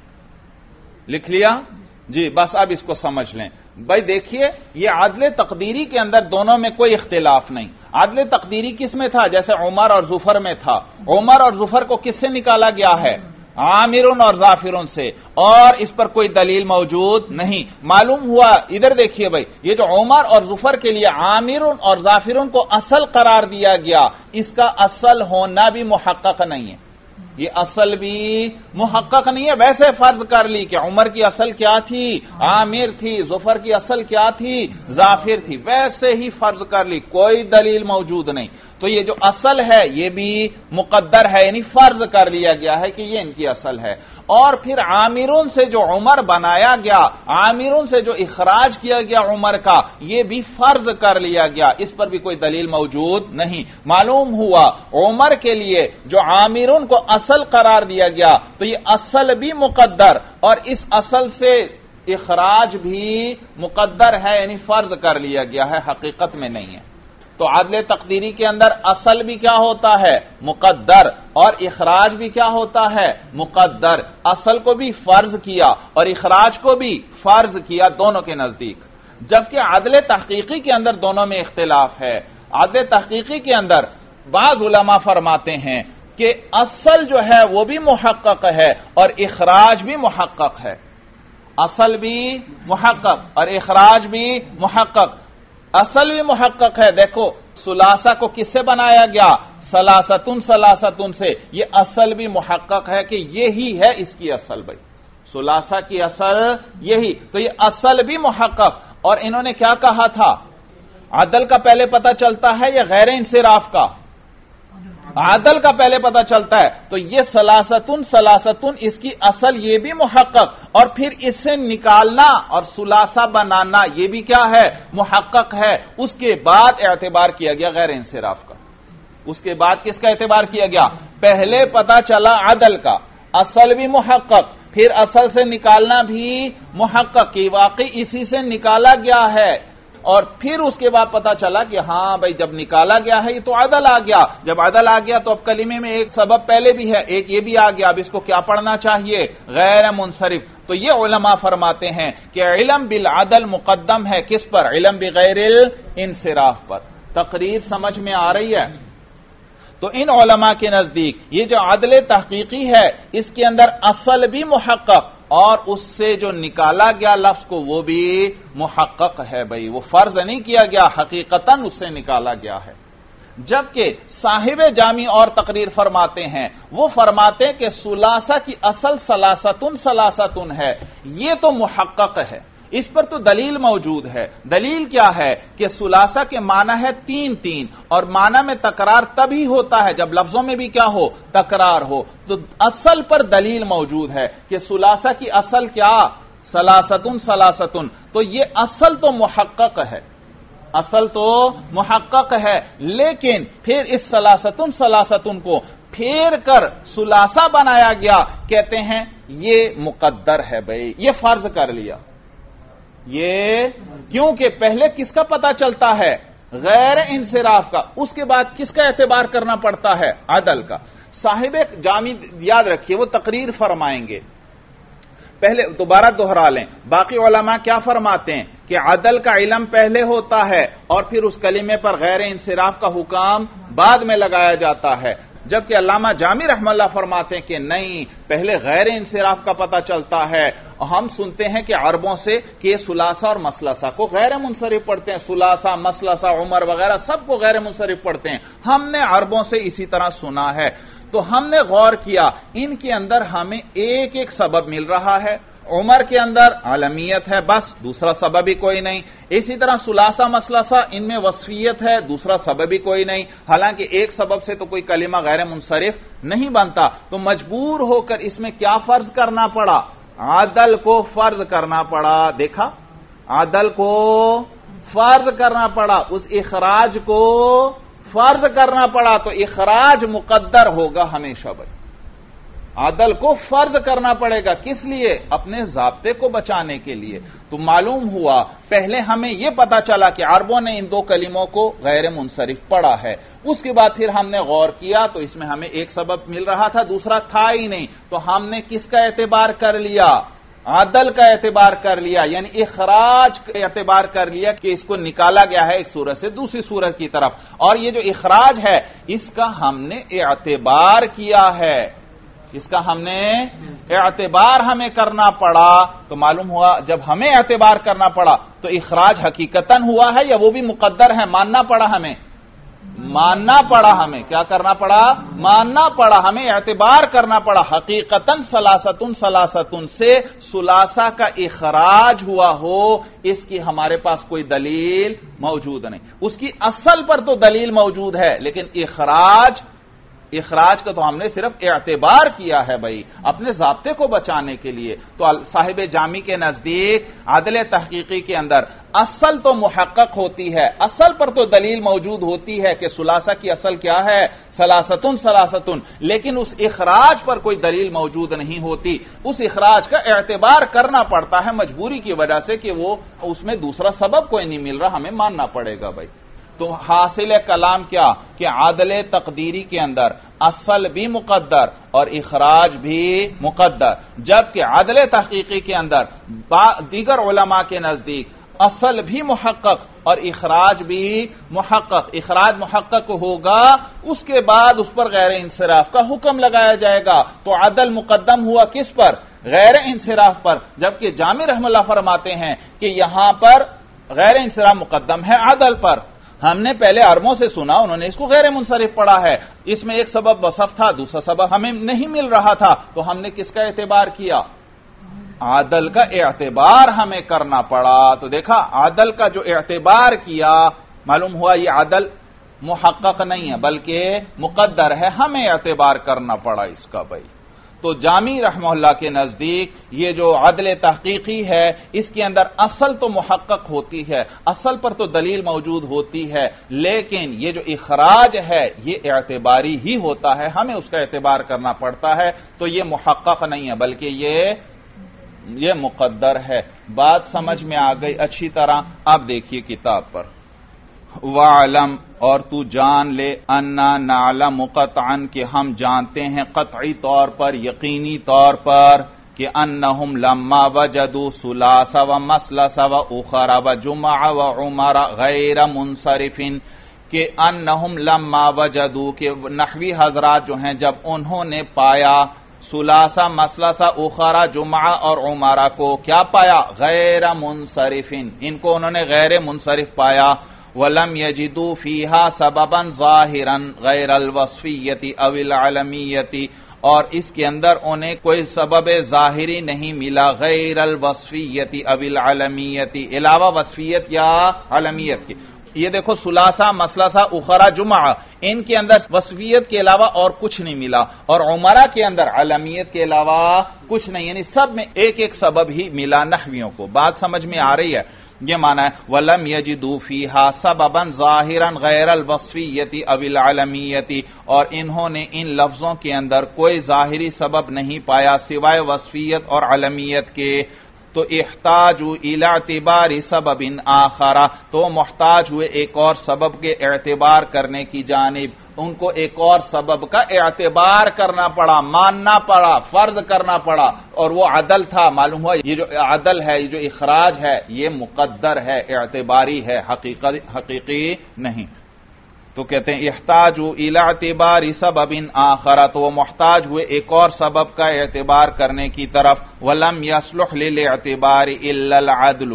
لکھ لیا جی. بس اب اس کو سمجھ لیں بھائی. دیکھیے یہ عدل تقدیری کے اندر دونوں میں کوئی اختلاف نہیں. عدل تقدیری کس میں تھا؟ جیسے عمر اور ظفر میں تھا. عمر اور ظفر کو کس سے نکالا گیا ہے؟ عامرون اور ظافرون سے، اور اس پر کوئی دلیل موجود نہیں. معلوم ہوا، ادھر دیکھیے بھائی، یہ جو عمر اور ظفر کے لیے عامرون اور ظافرون کو اصل قرار دیا گیا، اس کا اصل ہونا بھی محقق نہیں ہے. یہ اصل بھی محقق نہیں ہے. ویسے فرض کر لی کہ عمر کی اصل کیا تھی؟ عامر تھی. ظفر کی اصل کیا تھی؟ ظافر تھی. ویسے ہی فرض کر لی، کوئی دلیل موجود نہیں. تو یہ جو اصل ہے یہ بھی مقدر ہے، یعنی فرض کر لیا گیا ہے کہ یہ ان کی اصل ہے. اور پھر عامرون سے جو عمر بنایا گیا، عامرون سے جو اخراج کیا گیا عمر کا، یہ بھی فرض کر لیا گیا. اس پر بھی کوئی دلیل موجود نہیں. معلوم ہوا عمر کے لیے جو عامرون کو اصل قرار دیا گیا، تو یہ اصل بھی مقدر اور اس اصل سے اخراج بھی مقدر ہے، یعنی فرض کر لیا گیا ہے، حقیقت میں نہیں ہے. تو عدل تقدیری کے اندر اصل بھی کیا ہوتا ہے؟ مقدر. اور اخراج بھی کیا ہوتا ہے؟ مقدر. اصل کو بھی فرض کیا اور اخراج کو بھی فرض کیا دونوں کے نزدیک. جبکہ عدل تحقیقی کے اندر دونوں میں اختلاف ہے. عدل تحقیقی کے اندر بعض علماء فرماتے ہیں کہ اصل جو ہے وہ بھی محقق ہے اور اخراج بھی محقق ہے. اصل بھی محقق اور اخراج بھی محقق. اصل بھی محقق ہے. دیکھو ثلاثہ کو کس سے بنایا گیا؟ ثلاثتن سے. یہ اصل بھی محقق ہے کہ یہی ہے اس کی اصل. بھائی ثلاثہ کی اصل یہی، تو یہ اصل بھی محقق. اور انہوں نے کیا کہا تھا؟ عدل کا پہلے پتہ چلتا ہے یا غیر انصراف کا؟ عدل کا پہلے پتہ چلتا ہے. تو یہ ثلاثتن اس کی اصل یہ بھی محقق، اور پھر اس سے نکالنا اور ثلاثہ بنانا یہ بھی کیا ہے؟ محقق ہے. اس کے بعد اعتبار کیا گیا غیر انصراف کا. اس کے بعد کس کا اعتبار کیا گیا؟ پہلے پتہ چلا عدل کا، اصل بھی محقق، پھر اصل سے نکالنا بھی محقق کہ واقعی اسی سے نکالا گیا ہے. اور پھر اس کے بعد پتا چلا کہ ہاں بھائی جب نکالا گیا ہے یہ تو عدل آ گیا. جب عدل آ گیا تو اب کلمے میں ایک سبب پہلے بھی ہے، ایک یہ بھی آ گیا. اب اس کو کیا پڑھنا چاہیے؟ غیر منصرف. تو یہ علماء فرماتے ہیں کہ علم بالعدل مقدم ہے کس پر؟ علم بغیر الانصراف پر. تقریر سمجھ میں آ رہی ہے؟ تو ان علماء کے نزدیک یہ جو عدل تحقیقی ہے اس کے اندر اصل بھی محقق اور اس سے جو نکالا گیا لفظ کو وہ بھی محقق ہے بھائی، وہ فرض نہیں کیا گیا، حقیقتاً اس سے نکالا گیا ہے. جبکہ صاحب جامی اور تقریر فرماتے ہیں، وہ فرماتے ہیں کہ ثلاثہ کی اصل ثلاثتن ہے، یہ تو محقق ہے، اس پر تو دلیل موجود ہے. دلیل کیا ہے کہ ثلاثہ کے معنی ہے تین اور معنی میں تکرار تبھی ہوتا ہے جب لفظوں میں بھی کیا ہو، تکرار ہو. تو اصل پر دلیل موجود ہے کہ ثلاثہ کی اصل کیا، ثلاثتن. تو یہ اصل تو محقق ہے، اصل تو محقق ہے، لیکن پھر اس ثلاثتن کو پھیر کر ثلاثہ بنایا گیا، کہتے ہیں یہ مقدر ہے بھائی، یہ فرض کر لیا. یہ کیونکہ پہلے کس کا پتہ چلتا ہے، غیر انصراف کا، اس کے بعد کس کا اعتبار کرنا پڑتا ہے، عدل کا. صاحب جامی یاد رکھیے وہ تقریر فرمائیں گے، پہلے دوبارہ دہرا لیں، باقی علماء کیا فرماتے ہیں کہ عدل کا علم پہلے ہوتا ہے اور پھر اس کلمے پر غیر انصراف کا حکم بعد میں لگایا جاتا ہے. جبکہ علامہ جامی رحمہ اللہ فرماتے ہیں کہ نہیں، پہلے غیر انصراف کا پتہ چلتا ہے. ہم سنتے ہیں کہ عربوں سے کہ ثلاثہ اور مثلثہ کو غیر منصرف پڑھتے ہیں، ثلاثہ، مثلثہ، عمر وغیرہ سب کو غیر منصرف پڑھتے ہیں. ہم نے عربوں سے اسی طرح سنا ہے، تو ہم نے غور کیا ان کے اندر ہمیں ایک ایک سبب مل رہا ہے. عمر کے اندر عالمیت ہے، بس دوسرا سبب ہی کوئی نہیں. اسی طرح ثلاثہ مثلثہ ان میں وصفیت ہے، دوسرا سبب ہی کوئی نہیں. حالانکہ ایک سبب سے تو کوئی کلمہ غیر منصرف نہیں بنتا. تو مجبور ہو کر اس میں کیا فرض کرنا پڑا، عدل کو فرض کرنا پڑا. دیکھا، عدل کو فرض کرنا پڑا، اس اخراج کو فرض کرنا پڑا. تو اخراج مقدر ہوگا ہمیشہ بھائی، عدل کو فرض کرنا پڑے گا. کس لیے؟ اپنے ضابطے کو بچانے کے لیے. تو معلوم ہوا پہلے ہمیں یہ پتا چلا کہ عربوں نے ان دو کلموں کو غیر منصرف پڑھا ہے. اس کے بعد پھر ہم نے غور کیا تو اس میں ہمیں ایک سبب مل رہا تھا، دوسرا تھا ہی نہیں. تو ہم نے کس کا اعتبار کر لیا، عدل کا اعتبار کر لیا، یعنی اخراج کا اعتبار کر لیا کہ اس کو نکالا گیا ہے ایک صورت سے دوسری صورت کی طرف. اور یہ جو اخراج ہے اس کا ہم نے اعتبار کیا ہے، اس کا ہم نے اعتبار ہمیں کرنا پڑا. تو معلوم ہوا جب ہمیں اعتبار کرنا پڑا تو اخراج حقیقتاً ہوا ہے یا وہ بھی مقدر ہے، ماننا پڑا ہمیں، ماننا پڑا ہمیں. کیا کرنا پڑا؟ ماننا پڑا، ہمیں اعتبار کرنا پڑا. حقیقتاً ثلاثتن سے ثلاثہ کا اخراج ہوا ہو، اس کی ہمارے پاس کوئی دلیل موجود نہیں. اس کی اصل پر تو دلیل موجود ہے، لیکن اخراج کا تو ہم نے صرف اعتبار کیا ہے بھائی، اپنے ضابطے کو بچانے کے لیے. تو صاحب جامی کے نزدیک عدل تحقیقی کے اندر اصل تو محقق ہوتی ہے، اصل پر تو دلیل موجود ہوتی ہے کہ ثلاثہ کی اصل کیا ہے، ثلاثتن، لیکن اس اخراج پر کوئی دلیل موجود نہیں ہوتی. اس اخراج کا اعتبار کرنا پڑتا ہے مجبوری کی وجہ سے کہ وہ اس میں دوسرا سبب کوئی نہیں مل رہا، ہمیں ماننا پڑے گا بھائی. تو حاصل کلام کیا کہ عدل تقدیری کے اندر اصل بھی مقدر اور اخراج بھی مقدر، جبکہ عدل تحقیقی کے اندر دیگر علماء کے نزدیک اصل بھی محقق اور اخراج بھی محقق. اخراج محقق ہوگا، اس کے بعد اس پر غیر انصراف کا حکم لگایا جائے گا. تو عدل مقدم ہوا کس پر؟ غیر انصراف پر. جبکہ جامی رحمہ اللہ فرماتے ہیں کہ یہاں پر غیر انصراف مقدم ہے عدل پر. ہم نے پہلے عربوں سے سنا، انہوں نے اس کو غیر منصرف پڑھا ہے، اس میں ایک سبب وصف تھا، دوسرا سبب ہمیں نہیں مل رہا تھا. تو ہم نے کس کا اعتبار کیا؟ عدل کا اعتبار ہمیں کرنا پڑا. تو دیکھا، عدل کا جو اعتبار کیا معلوم ہوا یہ عدل محقق نہیں ہے بلکہ مقدر ہے، ہمیں اعتبار کرنا پڑا اس کا بھائی. تو جامی رحمہ اللہ کے نزدیک یہ جو عدل تحقیقی ہے اس کے اندر اصل تو محقق ہوتی ہے، اصل پر تو دلیل موجود ہوتی ہے، لیکن یہ جو اخراج ہے یہ اعتباری ہی ہوتا ہے، ہمیں اس کا اعتبار کرنا پڑتا ہے. تو یہ محقق نہیں ہے بلکہ یہ مقدر ہے. بات سمجھ میں آ گئی اچھی طرح؟ اب دیکھیے کتاب پر. وَعَلَمْ، اور تو جان لے، اَنَّا نَعْلَمُ قَطْعًا، کہ ہم جانتے ہیں قطعی طور پر، یقینی طور پر، کہ أَنَّهُمْ لَمَّا وَجَدُوا ثُلَاثَ وَمَثْلَثَ وَأُخَرَ وَجُمَعَ وَعُمَرَ غَيْرَ مُنصَرِفٍ، کہ انہم لما وجدو، کہ نحوی حضرات جو ہیں جب انہوں نے پایا ثلاثہ مثلثہ اخرى جمعہ اور عمرہ کو، کیا پایا؟ غیر منصرف، ان کو انہوں نے غیر منصرف پایا. وَلَمْ يَجِدُوا فِيهَا سَبَبًا ظَاهِرًا غَيْرَ الْوَصْفِيَّةِ أَوِ الْعَلَمِيَّةِ، اور اس کے اندر انہیں کوئی سبب ظاہری نہیں ملا غیر الوصفیت او العلمیت، علاوہ وصفیت یا علمیت کے. یہ دیکھو ثلاثہ مثلثہ اخرى جمعہ، ان کے اندر وصفیت کے علاوہ اور کچھ نہیں ملا، اور عمرہ کے اندر علمیت کے علاوہ کچھ نہیں، یعنی سب میں ایک ایک سبب ہی ملا نحویوں کو. بات سمجھ میں آ رہی ہے؟ یہ معنی ہے وَلَمْ يَجِدُوا فِيهَا سَبَبًا ظَاهِرًا غَيْرَ الْوَصْفِيَّةِ أَوِ الْعَلَمِيَّةِ، اور انہوں نے ان لفظوں کے اندر کوئی ظاہری سبب نہیں پایا سوائے وصفیت اور علمیت کے. تو احتاجوا الى اعتبار سبب آخر، تو محتاج ہوئے ایک اور سبب کے اعتبار کرنے کی جانب. ان کو ایک اور سبب کا اعتبار کرنا پڑا، ماننا پڑا، فرض کرنا پڑا، اور وہ عدل تھا. معلوم ہوا یہ جو عدل ہے، یہ جو اخراج ہے، یہ مقدر ہے، اعتباری ہے، حقیقی نہیں. تو کہتے ہیں احتاجوا الی اعتبار سبب آخر، تو وہ محتاج ہوئے ایک اور سبب کا اعتبار کرنے کی طرف. ولم یصلح للاعتبار الا العدل،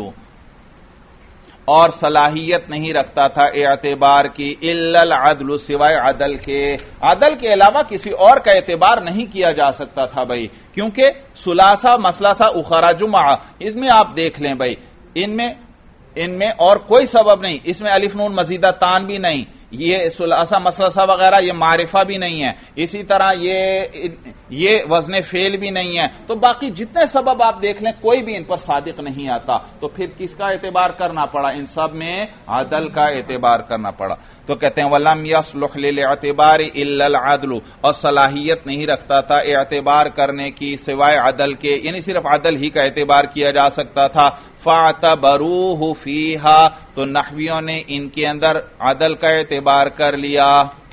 اور صلاحیت نہیں رکھتا تھا اعتبار کی الا العدل سوائے عدل کے. عدل کے علاوہ کسی اور کا اعتبار نہیں کیا جا سکتا تھا بھائی، کیونکہ ثلاثہ مثلثہ اخرى جمعہ، اس میں آپ دیکھ لیں بھائی، ان میں اور کوئی سبب نہیں، اس میں الف نون مزیدہ تان بھی نہیں، یہ ثلاثہ مثلثہ وغیرہ یہ معرفہ بھی نہیں ہے، اسی طرح یہ وزن فعل بھی نہیں ہے. تو باقی جتنے سبب آپ دیکھ لیں کوئی بھی ان پر صادق نہیں آتا. تو پھر کس کا اعتبار کرنا پڑا؟ ان سب میں عدل کا اعتبار کرنا پڑا. تو کہتے ہیں وَلَمْ يَصْلُحْ لِلْاعْتِبَارِ إِلَّا الْعَدْلُ، اور صلاحیت نہیں رکھتا تھا اعتبار کرنے کی سوائے عدل کے، یعنی صرف عدل ہی کا اعتبار کیا جا سکتا تھا. فَاعْتَبَرُوهُ فِيهَا، تو نحویوں نے ان کے اندر عدل کا اعتبار کر لیا.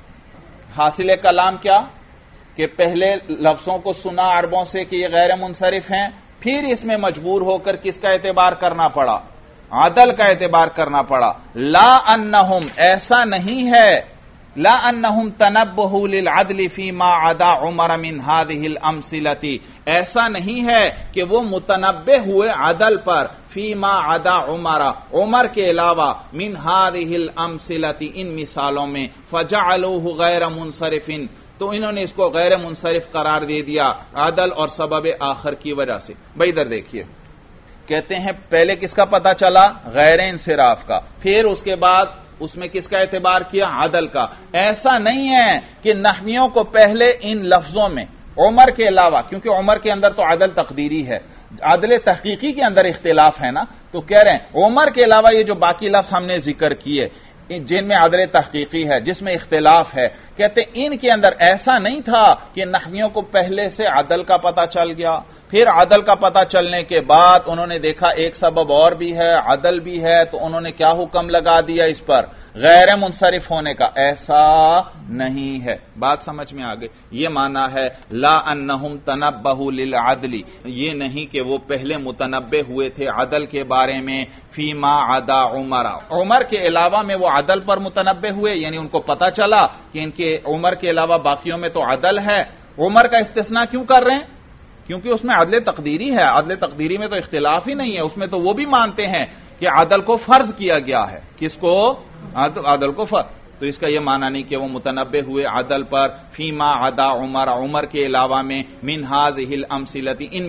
حاصل کلام کیا؟ کہ پہلے لفظوں کو سنا عربوں سے کہ یہ غیر منصرف ہیں، پھر اس میں مجبور ہو کر کس کا اعتبار کرنا پڑا؟ عدل کا اعتبار کرنا پڑا. لا انہم، ایسا نہیں ہے، لا انہم تنبہوا للعدل فیما عدا عمر من هذه الامثلۃ، ایسا نہیں ہے کہ وہ متنبہ ہوئے عدل پر فیما عدا عمر کے علاوہ من هذه الامثلۃ، ان مثالوں میں، فجعلوه غیر منصرف، تو انہوں نے اس کو غیر منصرف قرار دے دیا عدل اور سبب آخر کی وجہ سے. بھائی ادھر دیکھیے، کہتے ہیں پہلے کس کا پتہ چلا؟ غیر انصراف کا. پھر اس کے بعد اس میں کس کا اعتبار کیا؟ عدل کا. ایسا نہیں ہے کہ نحویوں کو پہلے ان لفظوں میں عمر کے علاوہ، کیونکہ عمر کے اندر تو عدل تقدیری ہے، عدل تحقیقی کے اندر اختلاف ہے نا، تو کہہ رہے ہیں عمر کے علاوہ یہ جو باقی لفظ ہم نے ذکر کیے جن میں عدل تحقیقی ہے، جس میں اختلاف ہے، کہتے ہیں ان کے اندر ایسا نہیں تھا کہ نحویوں کو پہلے سے عدل کا پتہ چل گیا، پھر عدل کا پتہ چلنے کے بعد انہوں نے دیکھا ایک سبب اور بھی ہے، عدل بھی ہے، تو انہوں نے کیا حکم لگا دیا اس پر؟ غیر منصرف ہونے کا. ایسا نہیں ہے. بات سمجھ میں آ گئی؟ یہ معنی ہے لا انہم تنبہوا للعدل، یہ نہیں کہ وہ پہلے متنبہ ہوئے تھے عدل کے بارے میں فیما عدا عمر کے علاوہ میں وہ عدل پر متنبہ ہوئے، یعنی ان کو پتہ چلا کہ ان کے عمر کے علاوہ باقیوں میں تو عدل ہے. عمر کا استثناء کیوں کر رہے ہیں؟ کیونکہ اس میں عدل تقدیری ہے. عدل تقدیری میں تو اختلاف ہی نہیں ہے، اس میں تو وہ بھی مانتے ہیں کہ عدل کو فرض کیا گیا ہے. کس کو؟ عدل کو فرض. تو اس کا یہ معنی نہیں کہ وہ متنبہ ہوئے عدل پر فیما عدا عمر کے علاوہ میں من هذه الامثلۃ، ان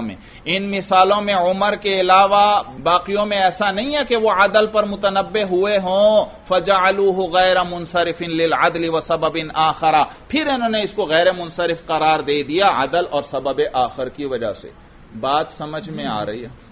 مثالوں میں عمر کے علاوہ باقیوں میں ایسا نہیں ہے کہ وہ عدل پر متنبہ ہوئے ہوں. فجعلوه غیر منصرف للعدل وسبب آخر، پھر انہوں نے اس کو غیر منصرف قرار دے دیا عدل اور سبب آخر کی وجہ سے. بات سمجھ میں آ رہی ہے؟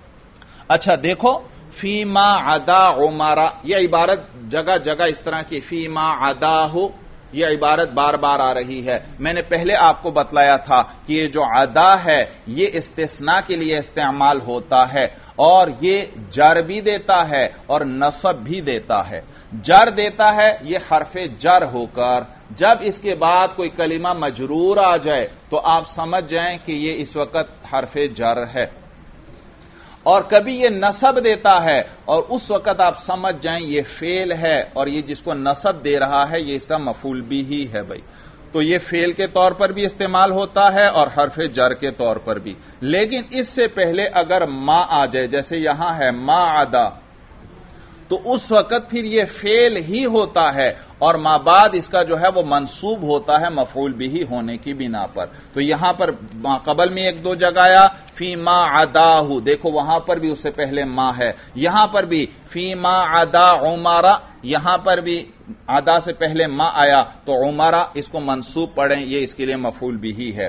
اچھا دیکھو، فیما عدا عمر، یہ عبارت جگہ جگہ اس طرح کی فیما عدا ہو، یہ عبارت بار بار آ رہی ہے. میں نے پہلے آپ کو بتلایا تھا کہ یہ جو عدا ہے یہ استثناء کے لیے استعمال ہوتا ہے، اور یہ جر بھی دیتا ہے اور نصب بھی دیتا ہے. جر دیتا ہے یہ حرف جر ہو کر، جب اس کے بعد کوئی کلمہ مجرور آ جائے تو آپ سمجھ جائیں کہ یہ اس وقت حرف جر ہے. اور کبھی یہ نصب دیتا ہے اور اس وقت آپ سمجھ جائیں یہ فعل ہے اور یہ جس کو نصب دے رہا ہے یہ اس کا مفعول بھی ہی ہے بھائی، تو یہ فعل کے طور پر بھی استعمال ہوتا ہے اور حرف جر کے طور پر بھی. لیکن اس سے پہلے اگر ما آ جائے، جیسے یہاں ہے ما عدا، تو اس وقت پھر یہ فعل ہی ہوتا ہے اور ما بعد اس کا جو ہے وہ منصوب ہوتا ہے مفعول بھی ہونے کی بنا پر. تو یہاں پر قبل میں ایک دو جگہ آیا فی ما عداہ، دیکھو وہاں پر بھی اس سے پہلے ما ہے، یہاں پر بھی فی ما عدا عمرہ، یہاں پر بھی عدا سے پہلے ما آیا تو عمرہ اس کو منصوب پڑھیں، یہ اس کے لیے مفعول بھی ہے.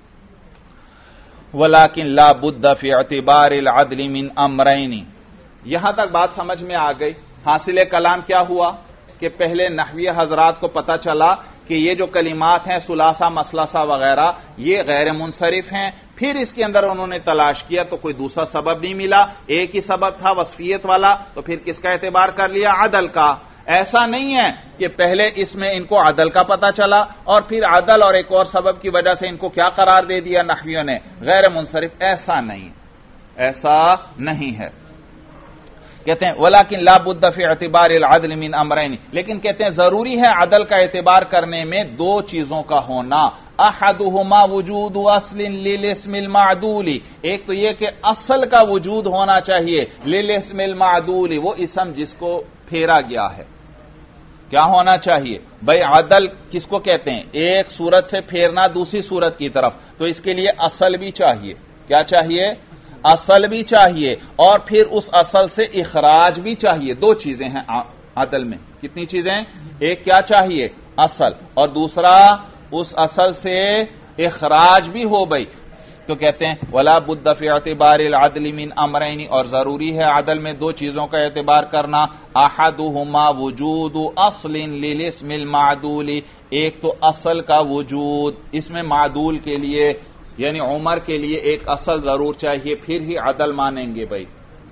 ولیکن لا بد فی اعتبار العدل من امرین. یہاں تک بات سمجھ میں آ گئی. حاصل کلام کیا ہوا کہ پہلے نحوی حضرات کو پتا چلا کہ یہ جو کلمات ہیں ثلاثہ مثلثہ وغیرہ یہ غیر منصرف ہیں. پھر اس کے اندر انہوں نے تلاش کیا تو کوئی دوسرا سبب نہیں ملا، ایک ہی سبب تھا وصفیت والا، تو پھر کس کا اعتبار کر لیا؟ عدل کا. ایسا نہیں ہے کہ پہلے اس میں ان کو عدل کا پتا چلا اور پھر عدل اور ایک اور سبب کی وجہ سے ان کو کیا قرار دے دیا نحویوں نے؟ غیر منصرف. ایسا نہیں، ایسا نہیں ہے. کہتے ہیں ولیکن لا بد فی اعتبار العدل من امرین، لیکن کہتے ہیں ضروری ہے عدل کا اعتبار کرنے میں دو چیزوں کا ہونا. احدہما وجود اصل للاسم المعدول، ایک تو یہ کہ اصل کا وجود ہونا چاہیے للاسم المعدول، وہ اسم جس کو پھیرا گیا ہے. کیا ہونا چاہیے بھائی؟ عدل کس کو کہتے ہیں؟ ایک صورت سے پھیرنا دوسری صورت کی طرف، تو اس کے لیے اصل بھی چاہیے. کیا چاہیے؟ اصل بھی چاہیے اور پھر اس اصل سے اخراج بھی چاہیے. دو چیزیں ہیں عدل میں. کتنی چیزیں؟ ایک کیا چاہیے؟ اصل، اور دوسرا اس اصل سے اخراج بھی ہو بھائی. تو کہتے ہیں ولا بد فی اعتبار العدل من امرین، اور ضروری ہے عدل میں دو چیزوں کا اعتبار کرنا. احدہما وجود اصل للاسم المعدول، ایک تو اصل کا وجود اس میں معدول کے لیے یعنی عمر کے لیے ایک اصل ضرور چاہیے، پھر ہی عدل مانیں گے بھائی.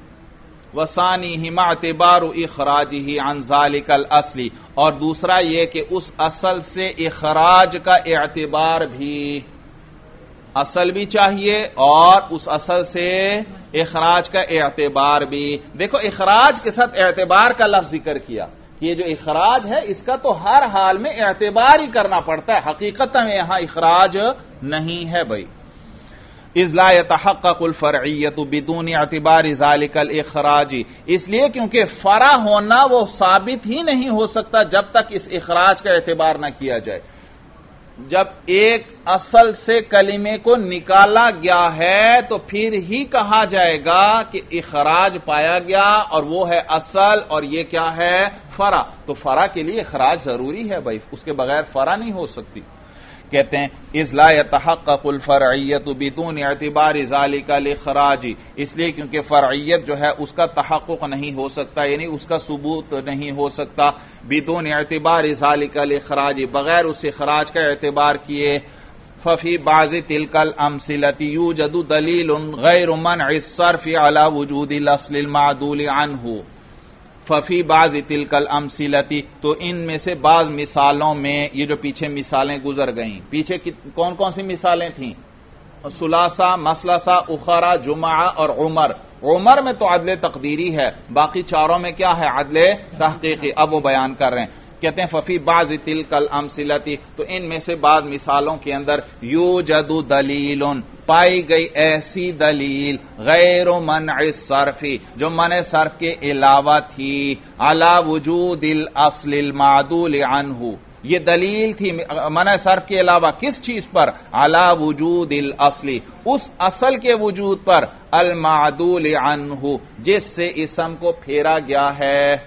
وثانیہما اعتبار اخراجہ عن ذلک الاصل، اور دوسرا یہ کہ اس اصل سے اخراج کا اعتبار بھی، اصل بھی چاہیے اور اس اصل سے اخراج کا اعتبار بھی. دیکھو اخراج کے ساتھ اعتبار کا لفظ ذکر کیا کہ یہ جو اخراج ہے اس کا تو ہر حال میں اعتبار ہی کرنا پڑتا ہے، حقیقت میں یہاں اخراج نہیں ہے بھائی. اذ لا يتحقق الفرعیت بدون اعتبار ذلك الاخراج، اس لیے کیونکہ فرع ہونا وہ ثابت ہی نہیں ہو سکتا جب تک اس اخراج کا اعتبار نہ کیا جائے. جب ایک اصل سے کلمے کو نکالا گیا ہے تو پھر ہی کہا جائے گا کہ اخراج پایا گیا، اور وہ ہے اصل اور یہ کیا ہے؟ فرع. تو فرع کے لیے اخراج ضروری ہے بھائی، اس کے بغیر فرع نہیں ہو سکتی. کہتے ہیں اذ لا يتحقق الفرعیت بدون اعتبار ذلك الاخراج، اس لیے کیونکہ فرعیت جو ہے اس کا تحقق نہیں ہو سکتا، یعنی اس کا ثبوت نہیں ہو سکتا بدون اعتبار ذلك الاخراج، بغیر اس اخراج کا اعتبار کیے. ففي بعض تلك الامثلة يوجد دلیل غیر منع الصرف على وجود الاصل المعدول عنه. ففی بعض تلک الامثلۃ، تو ان میں سے بعض مثالوں میں، یہ جو پیچھے مثالیں گزر گئیں، پیچھے کون کون سی مثالیں تھیں؟ ثلاثہ، مثلثہ، اخرى، جمعہ اور عمر. عمر میں تو عدل تقدیری ہے، باقی چاروں میں کیا ہے؟ عدل تحقیقی. اب وہ بیان کر رہے ہیں. کہتے ہیں ففی بعض تلک الامثلۃ، تو ان میں سے بعض مثالوں کے اندر یوجد دلیل، پائی گئی ایسی دلیل غیر منع الصرف، جو منع صرف کے علاوہ تھی، علی وجود الاصل المعدول عنہ، یہ دلیل تھی منع صرف کے علاوہ کس چیز پر؟ علی وجود الاصل، اس اصل کے وجود پر، المعدول عنہ، جس سے اسم کو پھیرا گیا ہے.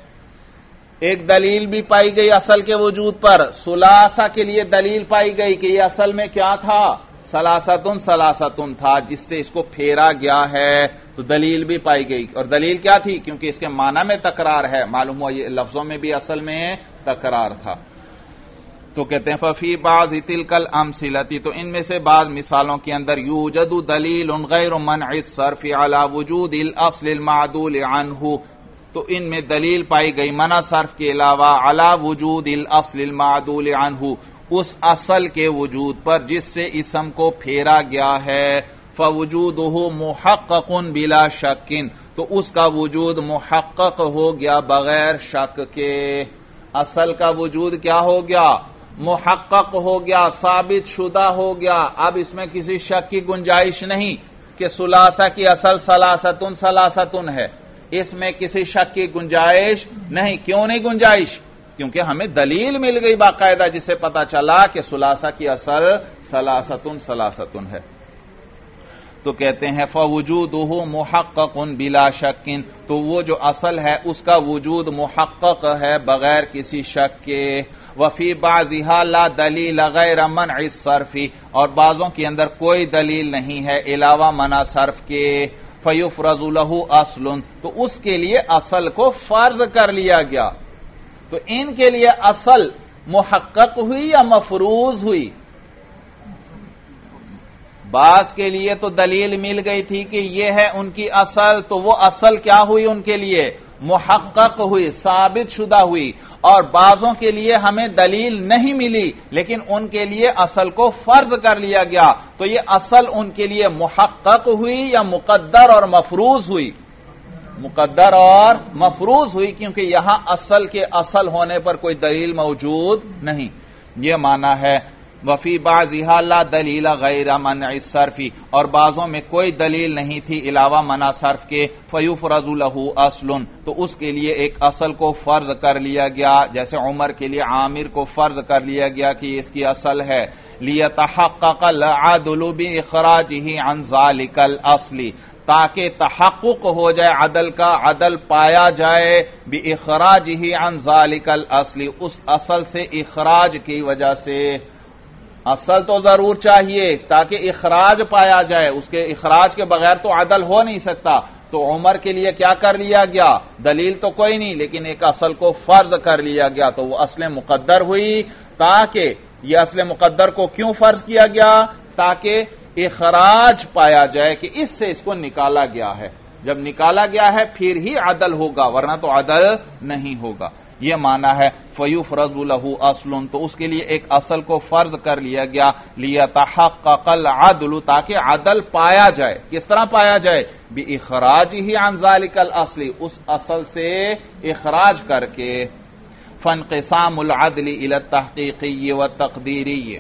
ایک دلیل بھی پائی گئی اصل کے وجود پر، ثلاثہ کے لیے دلیل پائی گئی کہ یہ اصل میں کیا تھا؟ ثلاثتن ثلاثتن تھا، جس سے اس کو پھیرا گیا ہے، تو دلیل بھی پائی گئی. اور دلیل کیا تھی؟ کیونکہ اس کے معنی میں تکرار ہے، معلوم ہوا یہ لفظوں میں بھی اصل میں تکرار تھا. تو کہتے ہیں ففی بعض تلک الامثلۃ، تو ان میں سے بعض مثالوں کے اندر یوجد دلیل غیر منع الصرف علی وجود الاصل المعدول عنہ، تو ان میں دلیل پائی گئی منع صرف کے علاوہ علی وجود الاصل المعدول عنہ، اس اصل کے وجود پر جس سے اسم کو پھیرا گیا ہے. فوجودہ محقق بلا شک، تو اس کا وجود محقق ہو گیا بغیر شک کے. اصل کا وجود کیا ہو گیا؟ محقق ہو گیا، ثابت شدہ ہو گیا. اب اس میں کسی شک کی گنجائش نہیں کہ ثلاثہ کی اصل ثلاثتن ثلاثتن ہے. اس میں کسی شک کی گنجائش نہیں. کیوں نہیں گنجائش؟ کیونکہ ہمیں دلیل مل گئی باقاعدہ جس سے پتا چلا کہ ثلاثہ کی اصل ثلاثتن ثلاثتن ہے. تو کہتے ہیں فوجودہ محقق بلا شک، تو وہ جو اصل ہے اس کا وجود محقق ہے بغیر کسی شک کے. وفی بعضها لا دلیل غیر منع الصرف، اور بعضوں کے اندر کوئی دلیل نہیں ہے علاوہ منع صرف کے. فیفرض له اصل، تو اس کے لیے اصل کو فرض کر لیا گیا. تو ان کے لیے اصل محقق ہوئی یا مفروض ہوئی؟ بعض کے لیے تو دلیل مل گئی تھی کہ یہ ہے ان کی اصل، تو وہ اصل کیا ہوئی ان کے لیے؟ محقق ہوئی، ثابت شدہ ہوئی. اور بعضوں کے لیے ہمیں دلیل نہیں ملی لیکن ان کے لیے اصل کو فرض کر لیا گیا. تو یہ اصل ان کے لیے محقق ہوئی یا مقدر اور مفروض ہوئی؟ مقدر اور مفروض ہوئی، کیونکہ یہاں اصل کے اصل ہونے پر کوئی دلیل موجود نہیں. یہ معنی ہے وفی بعضها لا دلیل غیر منع الصرف، اور بعضوں میں کوئی دلیل نہیں تھی علاوہ منع صرف کے. فیفرض له اصل، تو اس کے لیے ایک اصل کو فرض کر لیا گیا، جیسے عمر کے لیے عامر کو فرض کر لیا گیا کہ اس کی اصل ہے. لیتحقق العدل باخراجه عن ذلك الاصل، تاکہ تحقق ہو جائے عدل کا، عدل پایا جائے باخراجه عن ذلك الاصل، اس اصل سے اخراج کی وجہ سے. اصل تو ضرور چاہیے تاکہ اخراج پایا جائے، اس کے اخراج کے بغیر تو عدل ہو نہیں سکتا. تو عمر کے لیے کیا کر لیا گیا؟ دلیل تو کوئی نہیں لیکن ایک اصل کو فرض کر لیا گیا، تو وہ اصل مقدر ہوئی. تاکہ یہ اصل مقدر کو کیوں فرض کیا گیا؟ تاکہ اخراج پایا جائے کہ اس سے اس کو نکالا گیا ہے. جب نکالا گیا ہے پھر ہی عدل ہوگا، ورنہ تو عدل نہیں ہوگا. یہ معنی ہے فیفرض له اصل، تو اس کے لیے ایک اصل کو فرض کر لیا گیا. لیتحقق العدل، تاکہ عدل پایا جائے. کس طرح پایا جائے؟ باخراجه عن ذلك الاصل، اس اصل سے اخراج کر کے. فانقسام العدل الى التحقیقی والتقدیری.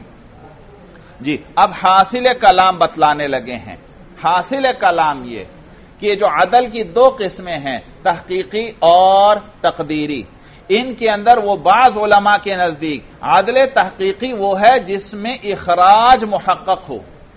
جی اب حاصل کلام بتلانے لگے ہیں. حاصل کلام یہ کہ جو عدل کی دو قسمیں ہیں، تحقیقی اور تقدیری، ان کے اندر وہ بعض علماء کے نزدیک عدل تحقیقی وہ ہے جس میں اخراج محقق ہو،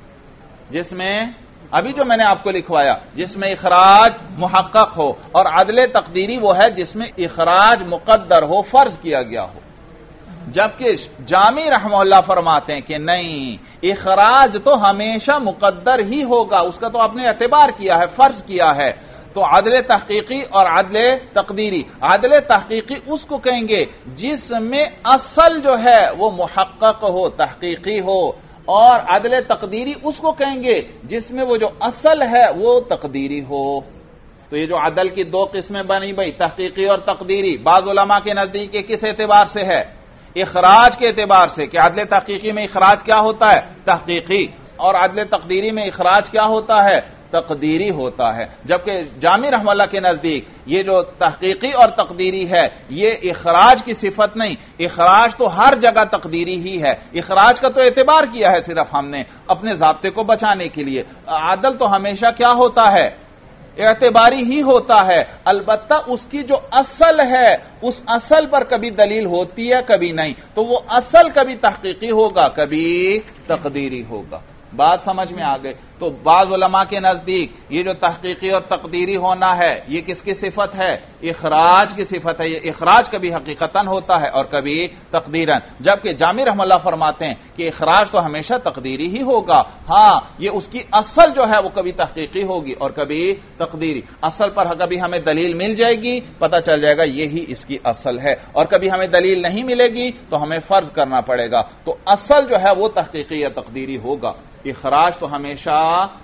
جس میں ابھی جو میں نے آپ کو لکھوایا جس میں اخراج محقق ہو، اور عدل تقدیری وہ ہے جس میں اخراج مقدر ہو، فرض کیا گیا ہو. جبکہ جامی رحمہ اللہ فرماتے ہیں کہ نہیں، اخراج تو ہمیشہ مقدر ہی ہوگا، اس کا تو آپ نے اعتبار کیا ہے، فرض کیا ہے. تو عدل تحقیقی اور عدل تقدیری، عدل تحقیقی اس کو کہیں گے جس میں اصل جو ہے وہ محقق ہو، تحقیقی ہو، اور عدل تقدیری اس کو کہیں گے جس میں وہ جو اصل ہے وہ تقدیری ہو. تو یہ جو عدل کی دو قسمیں بنی بھئی، تحقیقی اور تقدیری، بعض علماء کے نزدیک کس اعتبار سے ہے؟ اخراج کے اعتبار سے، کہ عدل تحقیقی میں اخراج کیا ہوتا ہے؟ تحقیقی. اور عدل تقدیری میں اخراج کیا ہوتا ہے؟ تقدیری ہوتا ہے. جبکہ جامی رحمہ اللہ کے نزدیک یہ جو تحقیقی اور تقدیری ہے یہ اخراج کی صفت نہیں، اخراج تو ہر جگہ تقدیری ہی ہے. اخراج کا تو اعتبار کیا ہے صرف ہم نے اپنے ضابطے کو بچانے کے لیے. عدل تو ہمیشہ کیا ہوتا ہے؟ اعتباری ہی ہوتا ہے. البتہ اس کی جو اصل ہے اس اصل پر کبھی دلیل ہوتی ہے کبھی نہیں، تو وہ اصل کبھی تحقیقی ہوگا کبھی تقدیری ہوگا. بات سمجھ میں آ گئی. تو بعض علماء کے نزدیک یہ جو تحقیقی اور تقدیری ہونا ہے یہ کس کی صفت ہے؟ اخراج کی صفت ہے. یہ اخراج کبھی حقیقتاً ہوتا ہے اور کبھی تقدیراً. جبکہ جامی رحمہ اللہ فرماتے ہیں کہ اخراج تو ہمیشہ تقدیری ہی ہوگا. ہاں یہ اس کی اصل جو ہے وہ کبھی تحقیقی ہوگی اور کبھی تقدیری. اصل پر کبھی ہمیں دلیل مل جائے گی، پتہ چل جائے گا یہی اس کی اصل ہے، اور کبھی ہمیں دلیل نہیں ملے گی تو ہمیں فرض کرنا پڑے گا. تو اصل جو ہے وہ تحقیقی یا تقدیری ہوگا، اخراج تو ہمیشہ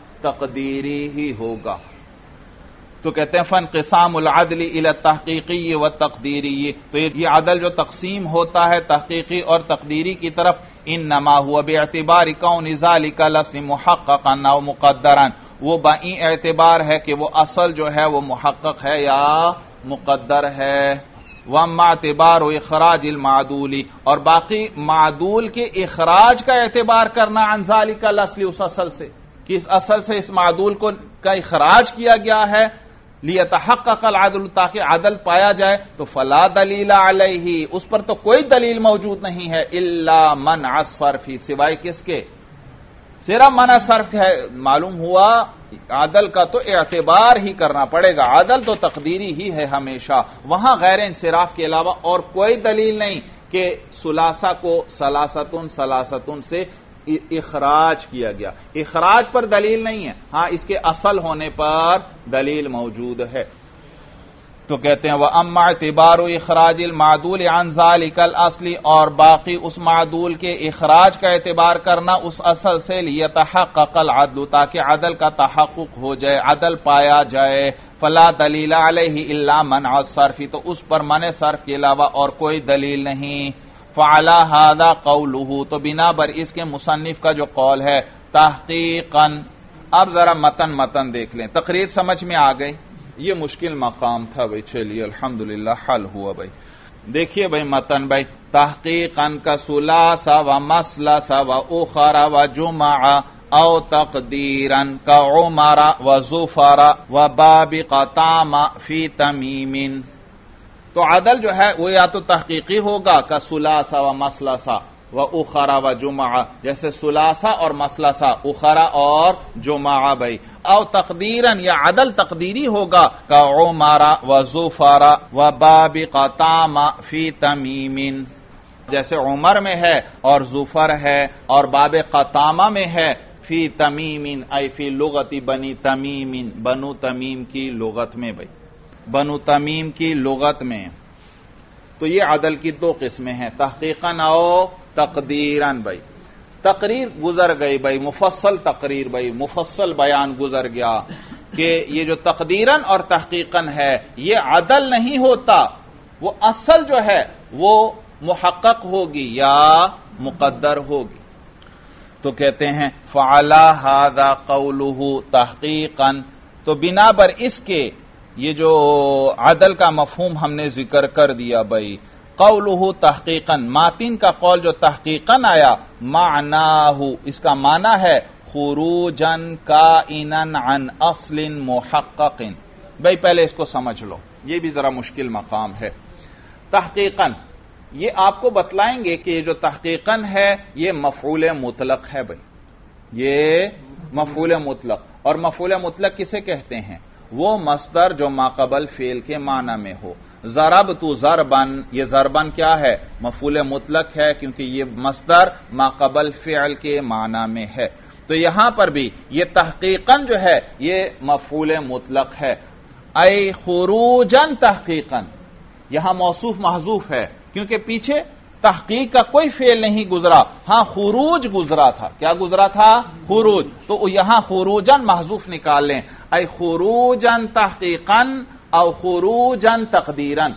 تقدیری ہی ہوگا. تو کہتے ہیں فانقسام العدل الى التحقیقی والتقدیری. تو یہ عدل جو تقسیم ہوتا ہے تحقیقی اور تقدیری کی طرف، انما هو باعتبار کون ذلك الاصل محققا او مقدرا، وہ بائیں اعتبار ہے کہ وہ اصل جو ہے وہ محقق ہے یا مقدر ہے. واما اعتبار اخراج المعدول، اور باقی معدول کے اخراج کا اعتبار کرنا عن ذلك الاصل، اس اصل سے کہ اس اصل سے اس معدول کو کا اخراج کیا گیا ہے لیتحقق العدل، تاکہ عدل پایا جائے، تو فلا دلیل علیہ، اس پر تو کوئی دلیل موجود نہیں ہے، الا منع الصرف، سوائے کس کے؟ صرف منع صرف ہے. معلوم ہوا عدل کا تو اعتبار ہی کرنا پڑے گا، عدل تو تقدیری ہی ہے ہمیشہ، وہاں غیر انصراف کے علاوہ اور کوئی دلیل نہیں کہ ثلاثہ کو ثلاثتن سے اخراج کیا گیا. اخراج پر دلیل نہیں ہے، ہاں اس کے اصل ہونے پر دلیل موجود ہے. تو کہتے ہیں وَأَمَّا اعتبار اخراج المعدول عن ذلك الاصل، اور باقی اس معدول کے اخراج کا اعتبار کرنا اس اصل سے لیتحقق العدل، تاکہ عدل کا تحقق ہو جائے، عدل پایا جائے. فلا دلیل علیہ الا منع الصرف، تو اس پر منع صرف کے علاوہ اور کوئی دلیل نہیں. فعلی ھذا قولہ، تو بنا بر اس کے مصنف کا جو قول ہے تحقیقا. اب ذرا متن دیکھ لیں، تقریر سمجھ میں آ گئی؟ یہ مشکل مقام تھا بھائی، چلیے الحمدللہ حل ہوا بھائی. دیکھیے بھائی متن بھائی، تحقیقا کا ثلاث و مثلث و اخر و جمع او تقدیرا کا عمر و ظفر و بابق تام فی تمیم. تو عدل جو ہے وہ یا تو تحقیقی ہوگا کا ثلاث و مثلث و اخرا و جمعہ، جیسے ثلاثہ اور مثلثہ، اخرا اور جمعہ بھائی. او تقدیرن، یا عدل تقدیری ہوگا کا عمر و ظفر و بابق تام فی تمیم، جیسے عمر میں ہے اور ظفر ہے اور باب قتامہ میں ہے فی تمیم ای فی لغت بنی تمیم، بنو تمیم کی لغت میں بھائی، بنو تمیم کی لغت میں. تو یہ عدل کی دو قسمیں ہیں، تحقیقاً او تقدیراً بھائی. تقریر گزر گئی بھائی، مفصل تقریر بھائی، مفصل بیان گزر گیا کہ یہ جو تقدیراً اور تحقیقاً ہے یہ عدل نہیں ہوتا، وہ اصل جو ہے وہ محقق ہوگی یا مقدر ہوگی. تو کہتے ہیں فعلی ھذا قولہ تحقیقاً، تو بنا بر اس کے یہ جو عدل کا مفہوم ہم نے ذکر کر دیا بھائی. قولہ تحقیقاً، ماتن کا قول جو تحقیقاً آیا، معناہ، اس کا معنی ہے خروجاً کائناً عن اصل محقق. بھائی پہلے اس کو سمجھ لو، یہ بھی ذرا مشکل مقام ہے. تحقیقاً یہ آپ کو بتلائیں گے کہ یہ جو تحقیقاً ہے یہ مفعول مطلق ہے بھائی، یہ مفعول مطلق. اور مفعول مطلق کسے کہتے ہیں؟ وہ مصدر جو ماقبل فعل کے معنی میں ہو. ضربت ضربن، یہ ضربن کیا ہے؟ مفعول مطلق ہے، کیونکہ یہ مصدر ماقبل فعل کے معنی میں ہے. تو یہاں پر بھی یہ تحقیقاً جو ہے یہ مفعول مطلق ہے. ای خروجاً تحقیقاً، یہاں موصوف محذوف ہے کیونکہ پیچھے تحقیق کا کوئی فعل نہیں گزرا، ہاں خروج گزرا تھا. کیا گزرا تھا؟ خروج. تو یہاں خروجاً محذوف نکال لیں، ای خروجاً تحقیقاً او خروجاً تقدیراً،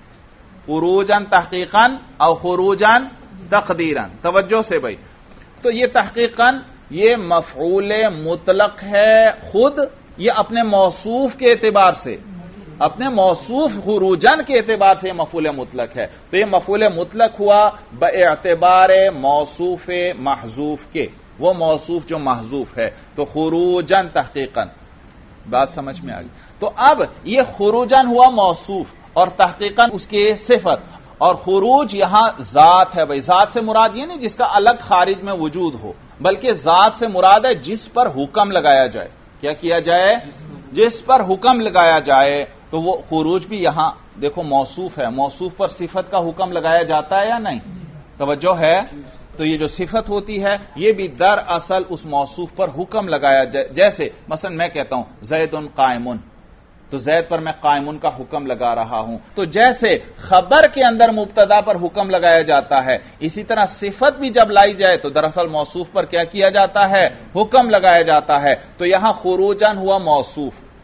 خروجاً تحقیقاً او خروجاً تقدیراً. توجہ سے بھائی، تو یہ تحقیقاً یہ مفعول مطلق ہے، خود یہ اپنے موصوف کے اعتبار سے، اپنے موصوف خروجاً کے اعتبار سے یہ مفعول مطلق ہے. تو یہ مفعول مطلق ہوا باعتبار موصوف محذوف کے، وہ موصوف جو محذوف ہے. تو خروجاً تحقیقاً، بات سمجھ میں آ گئی. تو اب یہ خروجاً ہوا موصوف اور تحقیقاً اس کی صفت. اور خروج یہاں ذات ہے بھائی. ذات سے مراد یہ نہیں جس کا الگ خارج میں وجود ہو، بلکہ ذات سے مراد ہے جس پر حکم لگایا جائے. کیا کیا جائے؟ جس پر حکم لگایا جائے. تو وہ خروج بھی یہاں دیکھو موصوف ہے، موصوف پر صفت کا حکم لگایا جاتا ہے یا نہیں؟ توجہ ہے. تو یہ جو صفت ہوتی ہے یہ بھی دراصل اس موصوف پر حکم لگایا جائے. جیسے مثلا میں کہتا ہوں زید قائمن، تو زید پر میں قائمن کا حکم لگا رہا ہوں. تو جیسے خبر کے اندر مبتدا پر حکم لگایا جاتا ہے، اسی طرح صفت بھی جب لائی جائے تو دراصل موصوف پر کیا کیا جاتا ہے؟ حکم لگایا جاتا ہے. تو یہاں خروجاً ہوا موصوف،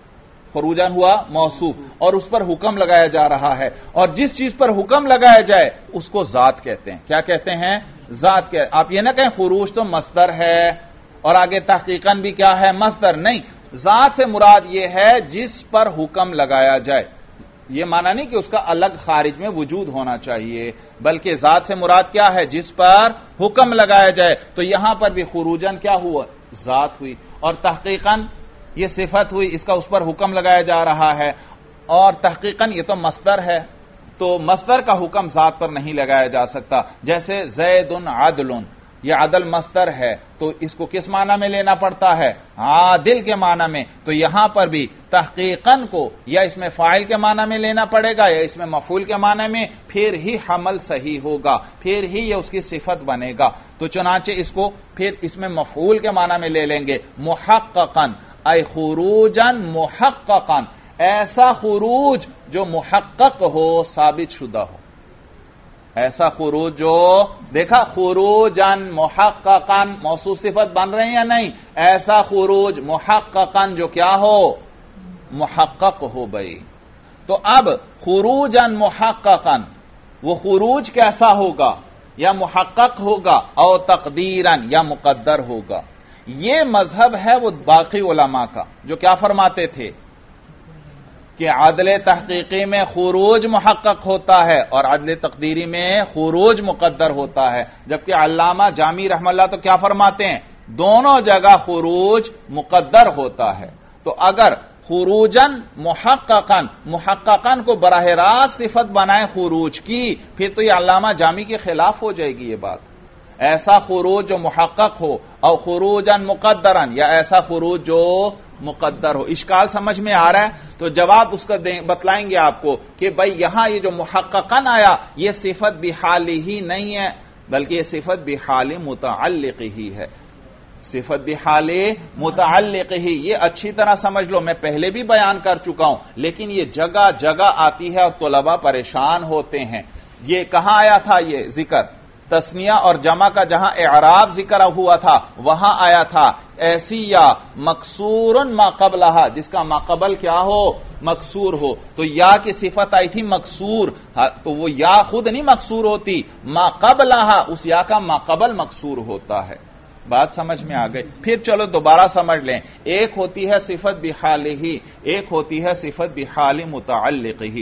خروجن ہوا موصوف اور اس پر حکم لگایا جا رہا ہے، اور جس چیز پر حکم لگایا جائے اس کو ذات کہتے ہیں. کیا کہتے ہیں؟ ذات. آپ یہ نہ کہیں خروج تو مصدر ہے اور آگے تحقیقاً بھی کیا ہے؟ مصدر. نہیں، ذات سے مراد یہ ہے جس پر حکم لگایا جائے. یہ معنی نہیں کہ اس کا الگ خارج میں وجود ہونا چاہیے، بلکہ ذات سے مراد کیا ہے؟ جس پر حکم لگایا جائے. تو یہاں پر بھی خروجن کیا ہوا؟ ذات ہوئی، اور تحقیقاً یہ صفت ہوئی، اس کا اس پر حکم لگایا جا رہا ہے. اور تحقیقاً یہ تو مصدر ہے، تو مصدر کا حکم ذات پر نہیں لگایا جا سکتا. جیسے زید عدل، یہ عدل مصدر ہے تو اس کو کس معنی میں لینا پڑتا ہے؟ عادل کے معنی میں. تو یہاں پر بھی تحقیقاً کو یا اس میں فاعل کے معنی میں لینا پڑے گا یا اس میں مفعول کے معنی میں، پھر ہی حمل صحیح ہوگا، پھر ہی یہ اس کی صفت بنے گا. تو چنانچہ اس کو پھر اس میں مفعول کے معنی میں لے لیں گے. محققاً اے خروجاً محققاً، ایسا خروج جو محقق ہو، ثابت شدہ ہو. ایسا خروج جو دیکھا خروجاً محققاً موصوف صفت بن رہے ہیں یا نہیں؟ ایسا خروج محققاً جو کیا ہو؟ محقق ہو بھائی. تو اب خروجاً محققاً وہ خروج کیسا ہوگا؟ یا محقق ہوگا او تقدیراً یا مقدر ہوگا. یہ مذہب ہے وہ باقی علماء کا جو کیا فرماتے تھے کہ عدل تحقیقی میں خروج محقق ہوتا ہے اور عدل تقدیری میں خروج مقدر ہوتا ہے. جبکہ علامہ جامی رحمہ اللہ تو کیا فرماتے ہیں؟ دونوں جگہ خروج مقدر ہوتا ہے. تو اگر خروجاً محققاً کو براہ راست صفت بنائے خروج کی، پھر تو یہ علامہ جامی کے خلاف ہو جائے گی یہ بات. ایسا خروج جو محقق ہو اور خروجاً مقدراً، یا ایسا خروج جو مقدر ہو. اشکال سمجھ میں آ رہا ہے؟ تو جواب اس کا بتلائیں گے آپ کو کہ بھائی یہاں یہ جو محققاً آیا یہ صفت بحال ہی نہیں ہے، بلکہ یہ صفت بحال متعلق ہی ہے. صفت بحال متعلق ہی، یہ اچھی طرح سمجھ لو. میں پہلے بھی بیان کر چکا ہوں، لیکن یہ جگہ جگہ آتی ہے اور طلباء پریشان ہوتے ہیں. یہ کہاں آیا تھا یہ ذکر؟ تسنیہ اور جمع کا جہاں اعراب ذکر ہوا تھا وہاں آیا تھا ایسی یا مکسور ما قبلہا، جس کا ما قبل کیا ہو؟ مکسور ہو. تو یا کی صفت آئی تھی مکسور، تو وہ یا خود نہیں مکسور ہوتی، ما قبلہا اس یا کا ما قبل مکسور ہوتا ہے. بات سمجھ میں آ گئی؟ پھر چلو دوبارہ سمجھ لیں. ایک ہوتی ہے صفت بحال ہی، ایک ہوتی ہے صفت بحال متعلق ہی.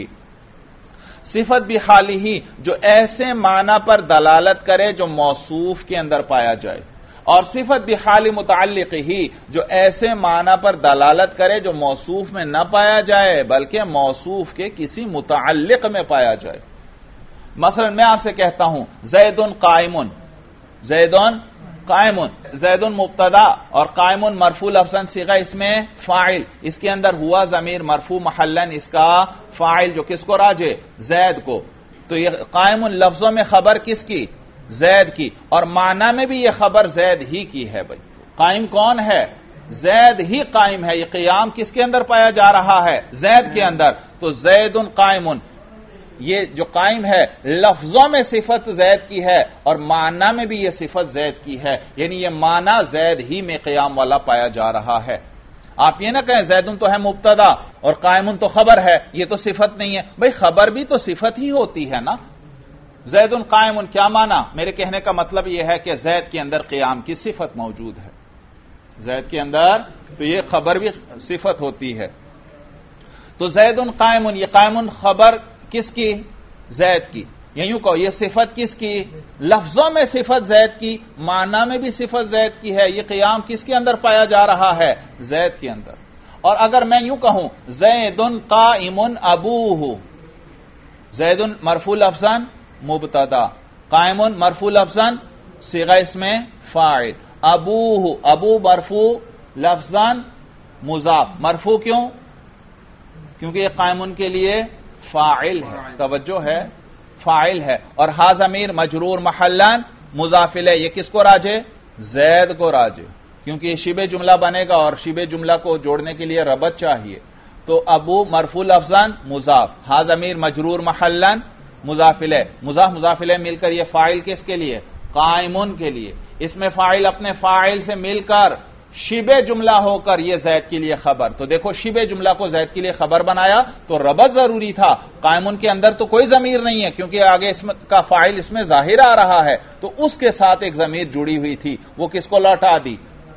صفت بحال ہی جو ایسے معنی پر دلالت کرے جو موصوف کے اندر پایا جائے، اور صفت بحال متعلق ہی جو ایسے معنی پر دلالت کرے جو موصوف میں نہ پایا جائے بلکہ موصوف کے کسی متعلق میں پایا جائے. مثلا میں آپ سے کہتا ہوں زید قائم، زید قائم، زید مبتدا اور قائم مرفوع لفظاً صیغہ اس میں فاعل، اس کے اندر ہوا ضمیر مرفوع محلاً اس کا فاعل جو کس کو راجع؟ زید کو. تو یہ قائم لفظوں میں خبر کس کی؟ زید کی، اور معنی میں بھی یہ خبر زید ہی کی ہے. بھائی قائم کون ہے؟ زید ہی قائم ہے. یہ قیام کس کے اندر پایا جا رہا ہے؟ زید کے اندر. تو زید قائم، یہ جو قائم ہے لفظوں میں صفت زید کی ہے اور معنی میں بھی یہ صفت زید کی ہے، یعنی یہ معنی زید ہی میں قیام والا پایا جا رہا ہے. آپ یہ نہ کہیں زیدن تو ہے مبتدا اور قائمن تو خبر ہے، یہ تو صفت نہیں ہے. بھئی خبر بھی تو صفت ہی ہوتی ہے نا. زیدن قائمن کیا معنی؟ میرے کہنے کا مطلب یہ ہے کہ زید کے اندر قیام کی صفت موجود ہے. زید کے اندر تو یہ خبر بھی صفت ہوتی ہے. تو زیدن قائمن، یہ قائمن خبر کس کی؟ زید کی. یوں کہو یہ صفت کس کی؟ لفظوں میں صفت زید کی، معنی میں بھی صفت زید کی ہے. یہ قیام کس کے اندر پایا جا رہا ہے؟ زید کے اندر. اور اگر میں یوں کہوں زید قائم ابوہ، زید مرفوع لفظاً مبتدا، قائم مرفوع لفظاً صیغہ اس میں فاعل، ابوہ ابو مرفوع لفظاً مضاف. مرفوع کیوں؟ کیونکہ یہ قائم کے لیے فاعل ہے، توجہ ہے، فاعل ہے. اور ہا ضمیر مجرور محلاً مضاف الیہ، یہ کس کو راجع؟ زید کو راجع، کیونکہ یہ شبہ جملہ بنے گا اور شبہ جملہ کو جوڑنے کے لیے ربط چاہیے. تو ابو مرفوع لفظاً مضاف، ہا ضمیر مجرور محلاً مضاف الیہ، مضاف الیہ مل کر یہ فاعل کس کے لیے؟ قائمن کے لیے. اس میں فاعل اپنے فاعل سے مل کر شبہ جملہ ہو کر یہ زید کے لیے خبر. تو دیکھو شبہ جملہ کو زید کے لیے خبر بنایا تو ربط ضروری تھا. قائم کے اندر تو کوئی ضمیر نہیں ہے کیونکہ آگے اس کا فاعل اس میں ظاہر آ رہا ہے, تو اس کے ساتھ ایک ضمیر جڑی ہوئی تھی, وہ کس کو لوٹا دی؟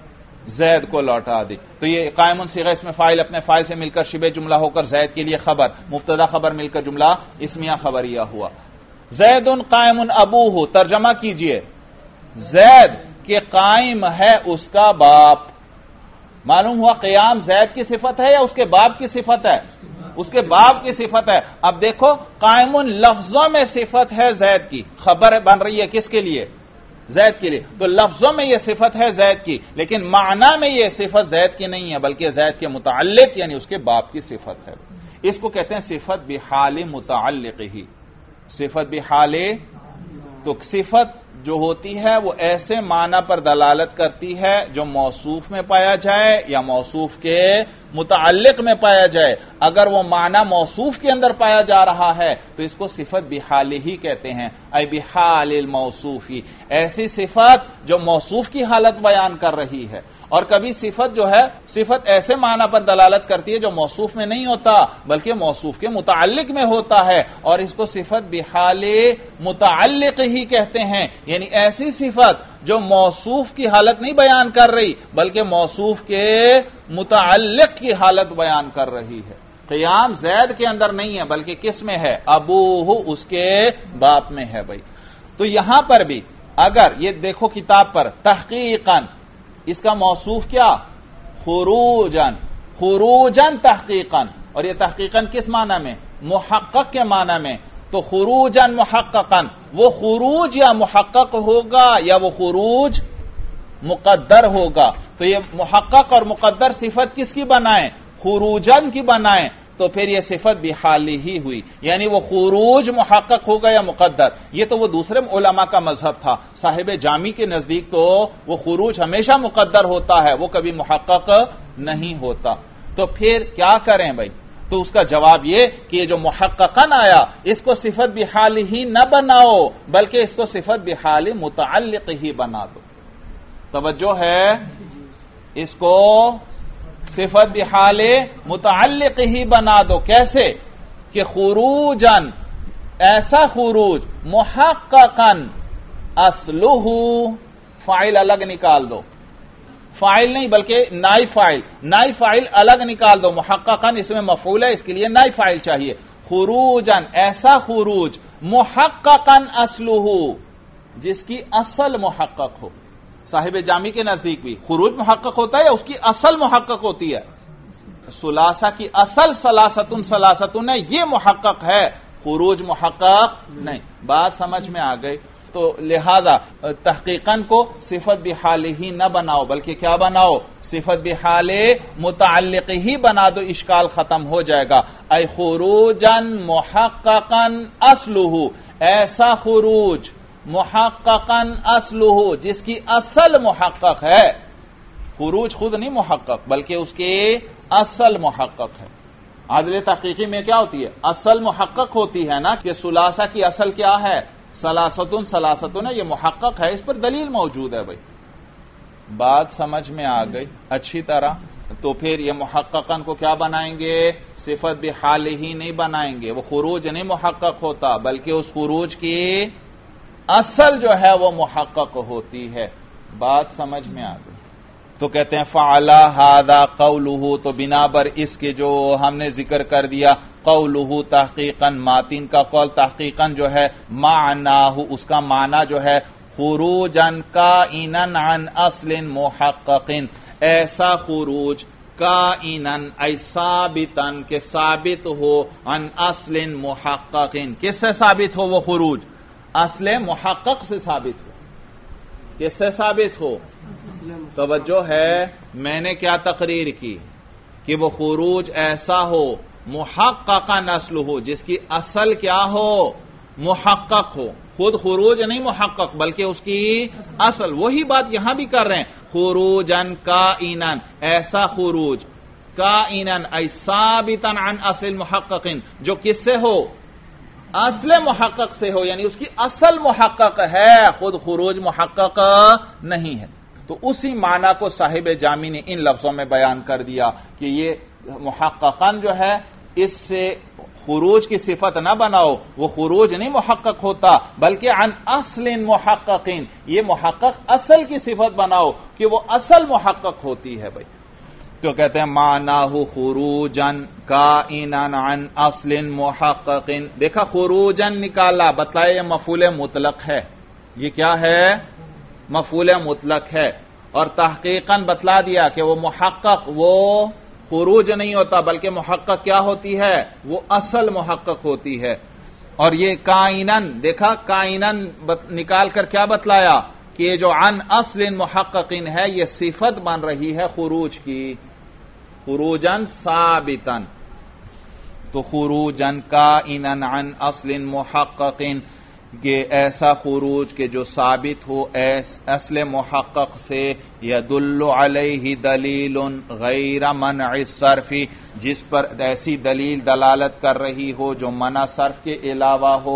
زید کو لوٹا دی. تو یہ قائم صیغہ اس میں فاعل اپنے فاعل سے مل کر شبہ جملہ ہو کر زید کے لیے خبر, مبتدا خبر مل کر جملہ اسمیہ خبریہ ہوا. زید قائم ابوہ, ترجمہ کیجئے, زید کہ قائم ہے اس کا باپ. معلوم ہوا قیام زید کی صفت ہے یا اس کے باپ کی صفت ہے؟ اس کے باپ کی صفت ہے. اب دیکھو قائم لفظوں میں صفت ہے زید کی, خبر بن رہی ہے کس کے لیے؟ زید کے لیے. تو لفظوں میں یہ صفت ہے زید کی, لیکن معنی میں یہ صفت زید کی نہیں ہے بلکہ زید کے متعلق یعنی اس کے باپ کی صفت ہے. اس کو کہتے ہیں صفت بحال متعلق ہی. صفت بحال, تو صفت جو ہوتی ہے وہ ایسے معنی پر دلالت کرتی ہے جو موصوف میں پایا جائے یا موصوف کے متعلق میں پایا جائے. اگر وہ معنی موصوف کے اندر پایا جا رہا ہے تو اس کو صفت بحال ہی کہتے ہیں, اے بحال الموصوف ہی, ایسی صفت جو موصوف کی حالت بیان کر رہی ہے. اور کبھی صفت جو ہے صفت ایسے معنی پر دلالت کرتی ہے جو موصوف میں نہیں ہوتا بلکہ موصوف کے متعلق میں ہوتا ہے, اور اس کو صفت بحال متعلق ہی کہتے ہیں. یعنی ایسی صفت جو موصوف کی حالت نہیں بیان کر رہی بلکہ موصوف کے متعلق کی حالت بیان کر رہی ہے. قیام زید کے اندر نہیں ہے بلکہ کس میں ہے؟ ابوہ, اس کے باپ میں ہے. بھائی تو یہاں پر بھی اگر یہ دیکھو کتاب پر تحقیقاً, اس کا موصوف کیا؟ خروجاً, خروجاً تحقیقاً, اور یہ تحقیقاً کس معنی میں؟ محقق کے معنی میں. تو خروجاً محققاً, وہ خروج یا محقق ہوگا یا وہ خروج مقدر ہوگا. تو یہ محقق اور مقدر صفت کس کی بنائیں؟ خروجاً کی بنائیں. تو پھر یہ صفت بحالی ہی ہوئی, یعنی وہ خروج محقق ہوگا یا مقدر. یہ تو وہ دوسرے علماء کا مذہب تھا. صاحب جامی کے نزدیک تو وہ خروج ہمیشہ مقدر ہوتا ہے, وہ کبھی محقق نہیں ہوتا. تو پھر کیا کریں بھائی؟ تو اس کا جواب یہ کہ یہ جو محققاً آیا اس کو صفت بحال ہی نہ بناؤ بلکہ اس کو صفت بحال متعلق ہی بنا دو. توجہ ہے, اس کو صفت بحال متعلق ہی بنا دو. کیسے؟ کہ خروجاً, ایسا خروج, محققاً, اصلہ, فاعل الگ نکال دو, فاعل نہیں بلکہ نائب فاعل, نائب فاعل الگ نکال دو. محققاً اس میں مفعول ہے, اس کے لیے نائب فاعل چاہیے. خروجاً, ایسا خروج, محققاً اصلہ, جس کی اصل محقق ہو. صاحب جامی کے نزدیک بھی خروج محقق ہوتا ہے یا اس کی اصل محقق ہوتی ہے؟ ثلاثہ کی اصل ثلاثتن ثلاثتن ہے, یہ محقق ہے, خروج محقق نہیں. بات سمجھ میں آ گئی. تو لہذا تحقیقاً کو صفت بحال ہی نہ بناؤ بلکہ کیا بناؤ؟ صفت بحال متعلق ہی بنا دو, اشکال ختم ہو جائے گا. اے خروجاً محققاً اصلہ, ایسا خروج محققاً اصلہ, جس کی اصل محقق ہے. خروج خود نہیں محقق بلکہ اس کی اصل محقق ہے. عدل تحقیقی میں کیا ہوتی ہے؟ اصل محقق ہوتی ہے نا, کہ ثلاثہ کی اصل کیا ہے؟ ثلاثتن ثلاثتن ہے, یہ محقق ہے, اس پر دلیل موجود ہے. بھائی بات سمجھ میں آ گئی اچھی طرح. تو پھر یہ محققاً کو کیا بنائیں گے؟ صفت بحال ہی نہیں بنائیں گے, وہ خروج نہیں محقق ہوتا بلکہ اس خروج کی اصل جو ہے وہ محقق ہوتی ہے. بات سمجھ میں آ گئی. تو کہتے ہیں فعلا ھذا قولہ, تو بنا بر اس کے جو ہم نے ذکر کر دیا, قولہ تحقیقاً, ماتین کا قول تحقیقاً جو ہے, معناہ, اس کا معنی جو ہے, خروجاً کائناً عن اصل محقق, ایسا خروج, کائناً ای ثابتاً, کہ ثابت ہو, عن اصل محقق, کس سے ثابت ہو وہ خروج؟ اصل محقق سے ثابت ہو. کس سے ثابت ہو؟ توجہ ہے, میں نے کیا تقریر کی کہ وہ خروج ایسا ہو, محققاً اصل ہو, جس کی اصل کیا ہو؟ محقق ہو. خود خروج نہیں محقق بلکہ اس کی اصل. وہی بات یہاں بھی کر رہے ہیں, خروجاً کائناً, ایسا خروج, کائناً ای ثابتاً عن اصل محقق, جو کس سے ہو؟ اصل محقق سے ہو, یعنی اس کی اصل محقق ہے, خود خروج محقق نہیں ہے. تو اسی معنی کو صاحب جامی نے ان لفظوں میں بیان کر دیا کہ یہ محققاً جو ہے اس سے خروج کی صفت نہ بناؤ، وہ خروج نہیں محقق ہوتا بلکہ عن اصل محققین، یہ محقق اصل کی صفت بناؤ کہ وہ اصل محقق ہوتی ہے بھائی. تو کہتے ہیں معناہ خروجن کائنن عن اصل محققین. دیکھا خروجن نکالا، بتلایا یہ مفعول مطلق ہے. یہ کیا ہے؟ مفعول مطلق ہے. اور تحقیقاً بتلا دیا کہ وہ محقق وہ خروج نہیں ہوتا بلکہ محقق کیا ہوتی ہے؟ وہ اصل محقق ہوتی ہے. اور یہ کائنن، دیکھا کائنن نکال کر کیا بتلایا کہ یہ جو عن اصل محققین ہے یہ صفت بن رہی ہے خروج کی، خروجن ثابتن. تو خروجن کائنن عن اصل محققین، کہ ایسا خروج کہ جو ثابت ہو اصل محقق سے، یدل علیہ دلیل غیر منع الصرف، جس پر ایسی دلیل دلالت کر رہی ہو جو منع صرف کے علاوہ ہو.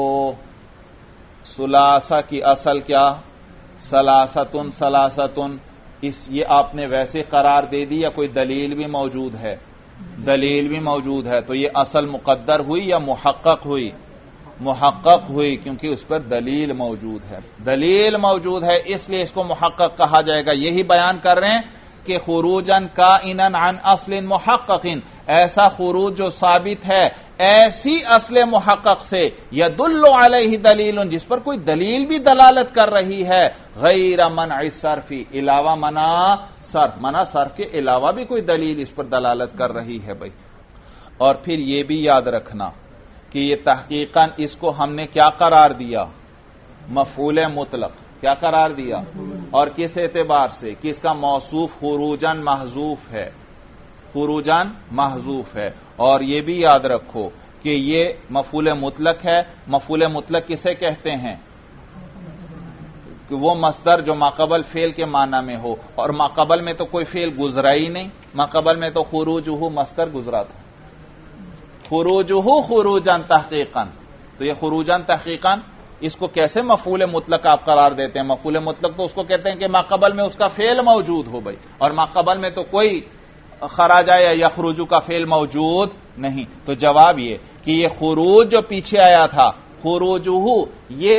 ثلاثہ کی اصل کیا؟ ثلاثتن ثلاثتن. یہ آپ نے ویسے قرار دے دی یا کوئی دلیل بھی موجود ہے؟ دلیل بھی موجود ہے. تو یہ اصل مقدر ہوئی یا محقق ہوئی؟ محقق ہوئی، کیونکہ اس پر دلیل موجود ہے. دلیل موجود ہے اس لیے اس کو محقق کہا جائے گا. یہی بیان کر رہے ہیں کہ خروجن کائنن عن اصل محققین، ایسا خروج جو ثابت ہے ایسی اصل محقق سے، یدل علیہ دلیل، جس پر کوئی دلیل بھی دلالت کر رہی ہے، غیر منع الصرف، علاوہ منع صرف، منع صرف کے علاوہ بھی کوئی دلیل اس پر دلالت کر رہی ہے بھائی. اور پھر یہ بھی یاد رکھنا کہ یہ تحقیقاً اس کو ہم نے کیا قرار دیا؟ مفعول مطلق. کیا قرار دیا؟ اور کس اعتبار سے کہ اس کا موصوف خروجن محذوف ہے، خروجن محذوف ہے. اور یہ بھی یاد رکھو کہ یہ مفعول مطلق ہے. مفعول مطلق کسے کہتے ہیں؟ کہ وہ مصدر جو ماقبل فعل کے معنی میں ہو، اور ماقبل میں تو کوئی فعل گزرا ہی نہیں، ماقبل میں تو خروجہ مصدر گزرا تھا. خروجہ خروجن تحقیقاً، تو یہ خروجن تحقیقاً اس کو کیسے مفعول مطلق آپ قرار دیتے ہیں؟ مفعول مطلق تو اس کو کہتے ہیں کہ ماقبل میں اس کا فعل موجود ہو بھائی، اور ماقبل میں تو کوئی خراجہ یا یخرجو کا فعل موجود نہیں. تو جواب یہ کہ یہ خروج جو پیچھے آیا تھا خروجہ، یہ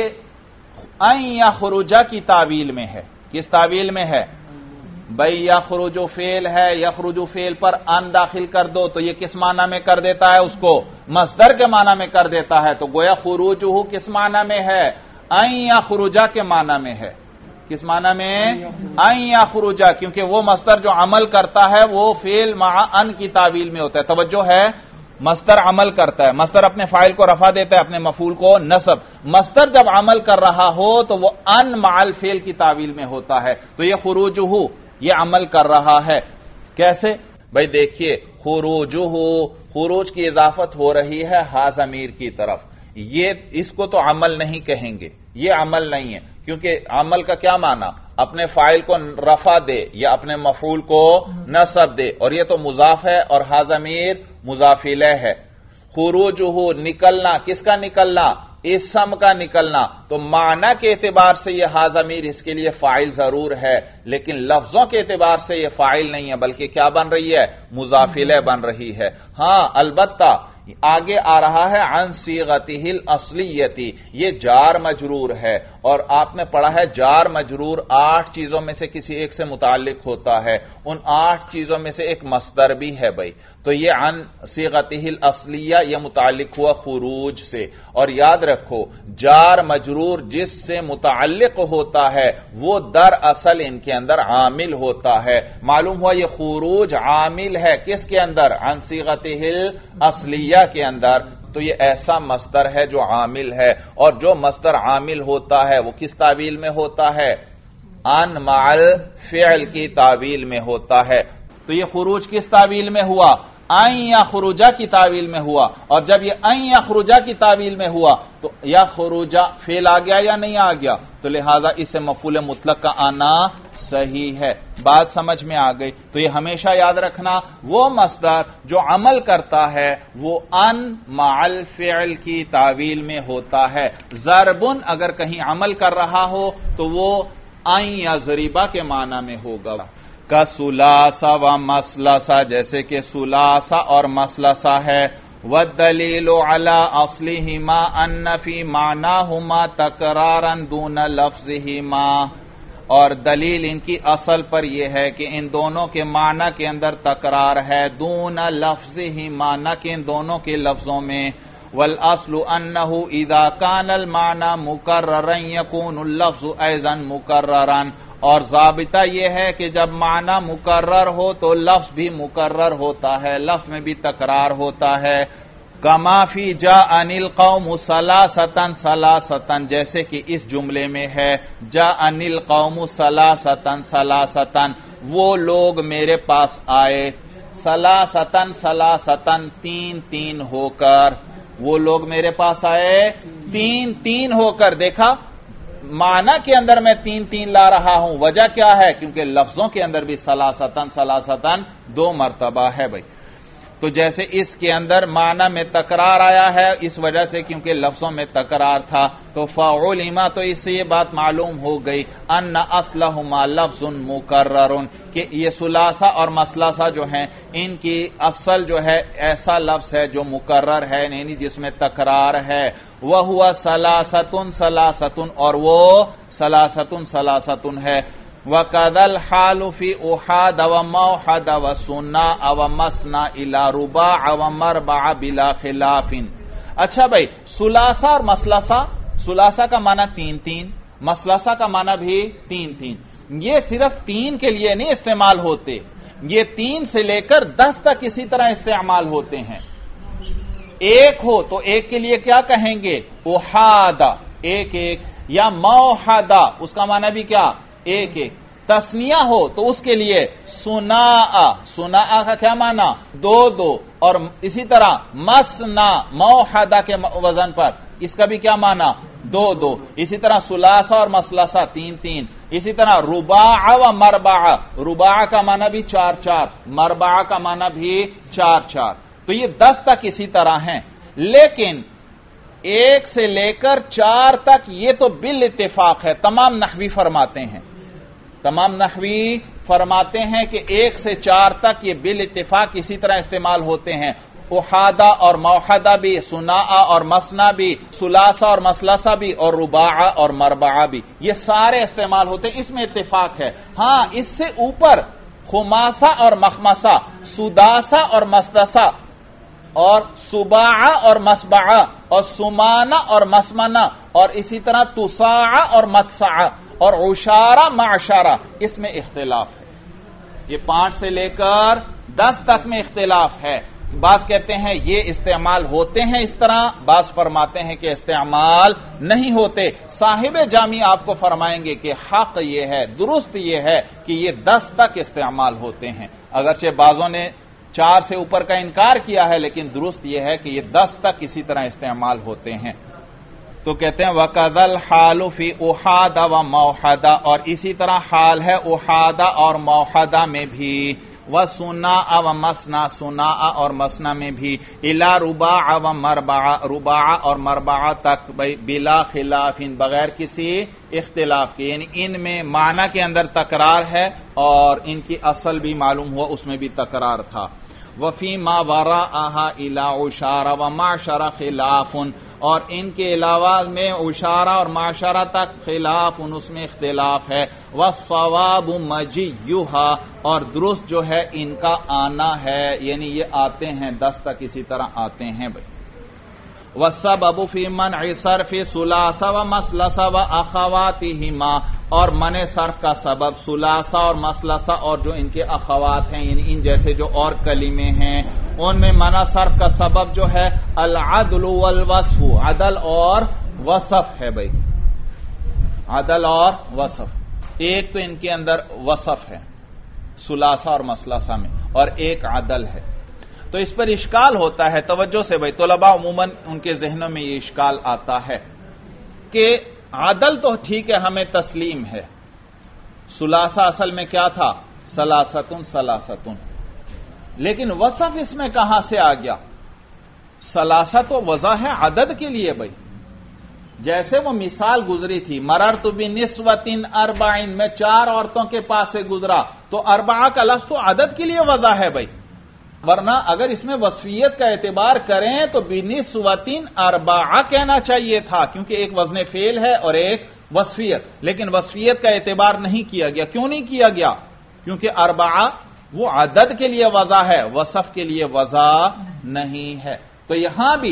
ان یخرجا کی تعویل میں ہے. کس تعویل میں ہے بھائی؟ یخرجو فعل ہے، یخرجو فعل پر ان داخل کر دو تو یہ کس معنی میں کر دیتا ہے؟ اس کو مصدر کے معنی میں کر دیتا ہے. تو گویا خروجہ کس معنی میں ہے؟ ان یخرجا کے معنی میں ہے. کس معنی میں؟ ان یخرجا، کیونکہ وہ مصدر جو عمل کرتا ہے وہ فعل مع ان کی تعویل میں ہوتا ہے. توجہ ہے، مصدر عمل کرتا ہے، مصدر اپنے فاعل کو رفع دیتا ہے، اپنے مفعول کو نصب. مصدر جب عمل کر رہا ہو تو وہ ان مع الفعل کی تعویل میں ہوتا ہے. تو یہ خروجہ یہ عمل کر رہا ہے. کیسے بھائی؟ دیکھیے خروجہ، خروج کی اضافت ہو رہی ہے ہا ضمیر کی طرف. یہ اس کو تو عمل نہیں کہیں گے، یہ عمل نہیں ہے، کیونکہ عمل کا کیا معنی؟ اپنے فاعل کو رفع دے یا اپنے مفعول کو نصب دے، اور یہ تو مضاف ہے اور ہا ضمیر مضاف الیہ ہے. خروجہ نکلنا، کس کا نکلنا؟ اسم کا نکلنا. تو معنی کے اعتبار سے یہ ہا ضمیر اس کے لیے فاعل ضرور ہے، لیکن لفظوں کے اعتبار سے یہ فاعل نہیں ہے بلکہ کیا بن رہی ہے؟ مضاف الیہ بن رہی ہے. ہاں البتہ آگے آ رہا ہے عن صیغتہ الاصلیتی، یہ جار مجرور ہے، اور آپ نے پڑھا ہے جار مجرور 8 چیزوں میں سے کسی ایک سے متعلق ہوتا ہے. ان 8 چیزوں میں سے ایک مصدر بھی ہے بھائی. تو یہ عن صیغتہ الاصلیہ یہ متعلق ہوا خروج سے. اور یاد رکھو جار مجرور جس سے متعلق ہوتا ہے وہ در اصل ان کے اندر عامل ہوتا ہے. معلوم ہوا یہ خروج عامل ہے کس کے اندر؟ عن صیغتہ الاصلیہ کے اندر. تو یہ ایسا مصدر ہے جو عامل ہے، اور جو مصدر عامل ہوتا ہے وہ کس تعویل میں ہوتا ہے؟ ان مع الفعل کی تعویل میں ہوتا ہے. تو یہ خروج کس تعویل میں ہوا؟ ان یخرجا کی تعویل میں ہوا. اور جب یہ ان یخرجا کی تعویل میں ہوا تو یخرجا فعل آ گیا یا نہیں آ گیا؟ تو لہذا اسے مفعول مطلق کا آنا صحیح ہے. بات سمجھ میں آ گئی؟ تو یہ ہمیشہ یاد رکھنا وہ مصدر جو عمل کرتا ہے وہ ان مع الفعل کی تعویل میں ہوتا ہے. ضربن اگر کہیں عمل کر رہا ہو تو وہ ان यज़रिबा के माना में होगा। का सुलासा व मसलसा, जैसे कि सुलासा और मसलसा है। वद्दलीलु अला अस्लिहिमा अन्न फी मानाहुमा तकरारन दून लफ्ज़िहिमा, और दलील इनकी असल पर यह है कि इन दोनों के माना के अंदर तकरार है, दून लफ्ज़िहिमा, न कि इन दोनों के लफ्जों में। वल अस्लु अन्नहु इदा कानल माना मुकर्ररन यकूनुल लफ्ज़ु ऐज़न मुकर्ररन, और ज़ाबिता यह है कि जब माना मुकर्रर हो तो लफ्ज़ भी मुकर्रर होता है, लफ्ज़ में भी तकरार होता है। कमा फी जा अनिल कौम सलासतन सलासतन, जैसे कि इस जुमले में है जा अनिल कौम सलासतन सलासतन, वो लोग मेरे पास आए, सलासतन सलासतन, तीन तीन होकर, वो लोग मेरे पास आए तीन तीन होकर। देखा, माना के अंदर मैं तीन तीन ला रहा हूं, वजह क्या है? क्योंकि लफ्जों के अंदर भी सलासतन सलासतन दो मर्तबा है भाई। तो जैसे इसके अंदर माना में तकरार आया है इस वजह से क्योंकि लफ्जों में तकरार था, तो फ़उलिमा, तो इससे ये बात मालूम हो गई अन्ना अस्लहुमा लफ्जुन मुकर्ररुन, कि ये सुलासा और मसलासा जो हैं इनकी असल जो है ऐसा लफ्ज है जो मुकर्रर है, यानी जिसमें तकरार है। वह हुआ सलासतुन सलासतुन, और वो सलासतुन सलासतुन है। वकदल हालु फी उहाद व मौहद व सुन्ना व मसना इला रुबा व मरबा बिला खिलाफिन। अच्छा भाई, सुलासा और मसलासा, सुलासा का माना तीन तीन, मसलासा का माना भी तीन तीन। ये सिर्फ तीन के लिए नहीं इस्तेमाल होते, ये 3 से लेकर 10 तक इसी तरह इस्तेमाल होते हैं। एक हो तो एक के लिए क्या कहेंगे? उहादा, एक एक, या मौहदा, उसका माना भी क्या? एक एक। तस्निया हो तो उसके लिए सुनाआ, सुनाआ का क्या माना? दो दो। और इसी तरह मसना, मौहदा के वजन पर, इसका भी क्या माना? दो दो। इसी तरह सुलासा और मसलासा तीन तीन। इसी तरह रुबा व मरबा, रुबा का माना भी 4 4, मरबा का माना भी 4 4। तो ये 10 तक इसी तरह हैं, लेकिन 1 से लेकर 4 तक ये तो बिल इत्तेफाक है। तमाम नहवी फरमाते हैं, तमाम नहवी फरमाते हैं कि 1 से 4 तक ये बिल इत्तेफाक इसी तरह इस्तेमाल होते हैं। उहादा और मौहदा भी, सुनाआ और मसना भी, सुलासा और मसलासा भी, और रुबा और मरबा भी, ये सारे इस्तेमाल होते हैं, इसमें इत्तेफाक है। हां, इससे ऊपर खुमासा और मखमसा, सुदासा और मस्तसा, और सुबा और मसबा, और सुमाना और मसमना, और इसी तरह तुसा और मतसा, और उशारा माशारा, इसमें इख्तिलाफ है। ये 5 से लेकर 10 तक में इख्तिलाफ है। बास कहते हैं ये इस्तेमाल होते हैं इस तरह, बास फरमाते हैं कि इस्तेमाल नहीं होते। साहिब जामी आपको फरमाएंगे कि हक ये है, दुरुस्त ये है कि ये 10 तक इस्तेमाल होते हैं। अगरचे बाजों ने 4 से ऊपर का इनकार किया है, लेकिन दुरुस्त यह है कि ये 10 तक इसी तरह इस्तेमाल होते हैं। तो कहते हैं वकदल हालु फी उहादा व मौहदा, और इसी तरह हाल है उहादा और मौहदा में भी। व सुना व मसना, सुना और मसना में भी। इला रुबा व मरबा, रुबा और मरबा तक बिला खिलाफिन, बगैर किसी इख्तिलाफ के, यानी इनमें माना के अंदर तकरार है और इनकी असल भी मालूम हुआ उसमें भी तकरार था। वफी मा वरा आहा इला उशारा व माशरा खिलाफुन, और इनके अलावा में उशारा और माशरा तक खिलाफ, उसमें इख्तिलाफ है। व सवाब मजीयुहा, और दुरुस्त जो है इनका आना है, यानी ये आते हैं 10 तक इसी तरह आते हैं भाई। वसबबु फी मनइ सर्फि सुलासा व मसलसा व अखवातिहिमा, और मने सर्फ का सबब सुलासा और मसलसा और जो इनके अखवात हैं, यानी इन जैसे जो और कलीमे हैं, उनमें मना सर्फ का सबब जो है अल अदलु वल वस्फु, अदल और वसफ है भाई, अदल और वसफ। एक तो इनके अंदर वसफ है सुलासा और मसलसा में, और एक अदल है। तो इस पर इश्काल होता है, तवज्जो से भाई, तलबा उमूमन उनके जहनों में ये इश्काल आता है कि आदल तो ठीक है, हमें तस्लीम है, सुलासा असल में क्या था? सलासतुन सलासतुन, लेकिन वसफ इसमें कहां से आ गया? सलासा तो वज़ा है अदद के लिए भाई, جیسے وہ مثال گزری تھی، مررت بنسوۃ اربعین، میں 4 عورتوں کے پاس سے گزرا، تو اربعہ کا لفظ تو عدد کے لیے وضع ہے بھائی، ورنہ اگر اس میں وصفیت کا اعتبار کریں تو بنسوۃ اربعہ کہنا چاہیے تھا، کیونکہ ایک وزن فعل ہے اور ایک وصفیت، لیکن وصفیت کا اعتبار نہیں کیا گیا۔ کیوں نہیں کیا گیا؟ کیونکہ اربعہ وہ عدد کے لیے وضع ہے، وصف کے لیے وضع نہیں ہے۔ تو یہاں بھی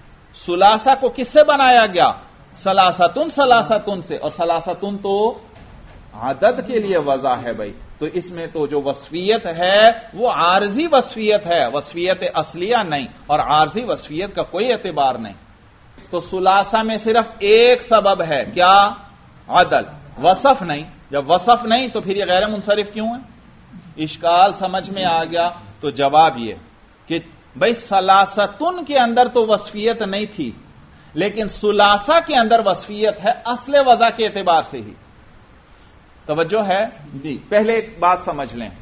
ثلاثہ کو کس سے بنایا گیا؟ ثلاثتن ثلاثتن سے، اور ثلاثتن تو عدد کے لیے وضع ہے بھائی، تو اس میں تو جو وصفیت ہے وہ عارضی وصفیت ہے، وصفیت اصلیہ نہیں، اور عارضی وصفیت کا کوئی اعتبار نہیں۔ تو ثلاثہ میں صرف ایک سبب ہے، کیا؟ عدل، وصف نہیں۔ جب وصف نہیں تو پھر یہ غیر منصرف کیوں ہے؟ اشکال سمجھ میں آ گیا؟ تو جواب یہ کہ بھائی ثلاثتن کے اندر تو وصفیت نہیں تھی، لیکن ثلاثہ کے اندر وصفیت ہے اصل وضع کے اعتبار سے ہی۔ توجہ ہے جی؟ پہلے ایک بات سمجھ لیں،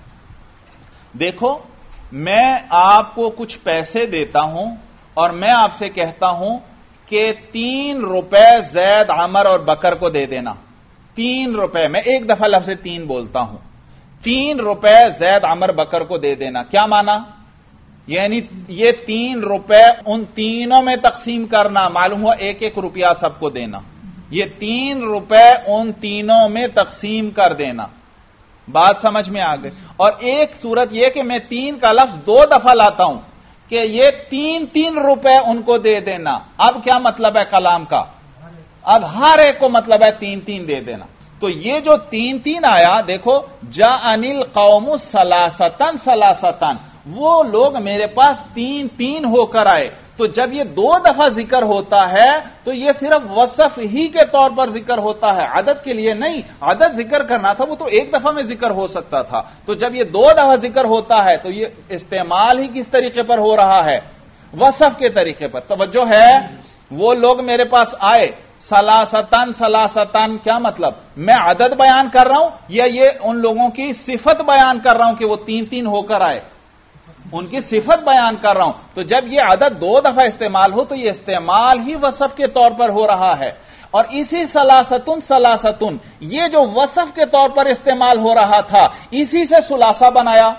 دیکھو میں آپ کو کچھ پیسے دیتا ہوں اور میں آپ سے کہتا ہوں کہ 3 روپے زید عمر اور بکر کو دے دینا۔ 3 روپے، میں ایک دفعہ لفظ 3 بولتا ہوں، 3 روپے زید عمر بکر کو دے دینا۔ کیا مانا؟ یعنی یہ 3 روپے ان تینوں میں تقسیم کرنا، معلوم ہوا 1 روپیہ سب کو دینا، یہ 3 روپے ان تینوں میں تقسیم کر دینا۔ بات سمجھ میں آ گئی؟ اور ایک صورت یہ کہ میں 3 کا لفظ 2 دفعہ لاتا ہوں کہ یہ 3 روپے ان کو دے دینا۔ اب کیا مطلب ہے کلام کا؟ اب ہر ایک کو مطلب ہے 3 دے دینا۔ تو یہ جو 3 آیا، دیکھو جاءنی القوم ثلاثتن ثلاثتن، وہ لوگ میرے پاس 3 ہو کر آئے۔ تو جب یہ 2 دفعہ ذکر ہوتا ہے تو یہ صرف وصف ہی کے طور پر ذکر ہوتا ہے، عدد کے لیے نہیں۔ عدد ذکر کرنا تھا وہ تو 1 دفعہ میں ذکر ہو سکتا تھا، تو جب یہ 2 دفعہ ذکر ہوتا ہے تو یہ استعمال ہی کس طریقے پر ہو رہا ہے؟ وصف کے طریقے پر۔ توجہ ہے؟ وہ لوگ میرے پاس آئے، ثلاثتن ثلاثتن، کیا مطلب؟ میں عدد بیان کر رہا ہوں یا یہ ان لوگوں کی صفت بیان کر رہا ہوں کہ وہ 3 ہو کر آئے؟ ان کی صفت بیان کر رہا ہوں۔ تو جب یہ عدد 2 دفعہ استعمال ہو تو یہ استعمال ہی وصف کے طور پر ہو رہا ہے، اور اسی ثلاثتن ثلاثتن یہ جو وصف کے طور پر استعمال ہو رہا تھا اسی سے ثلاثہ بنایا۔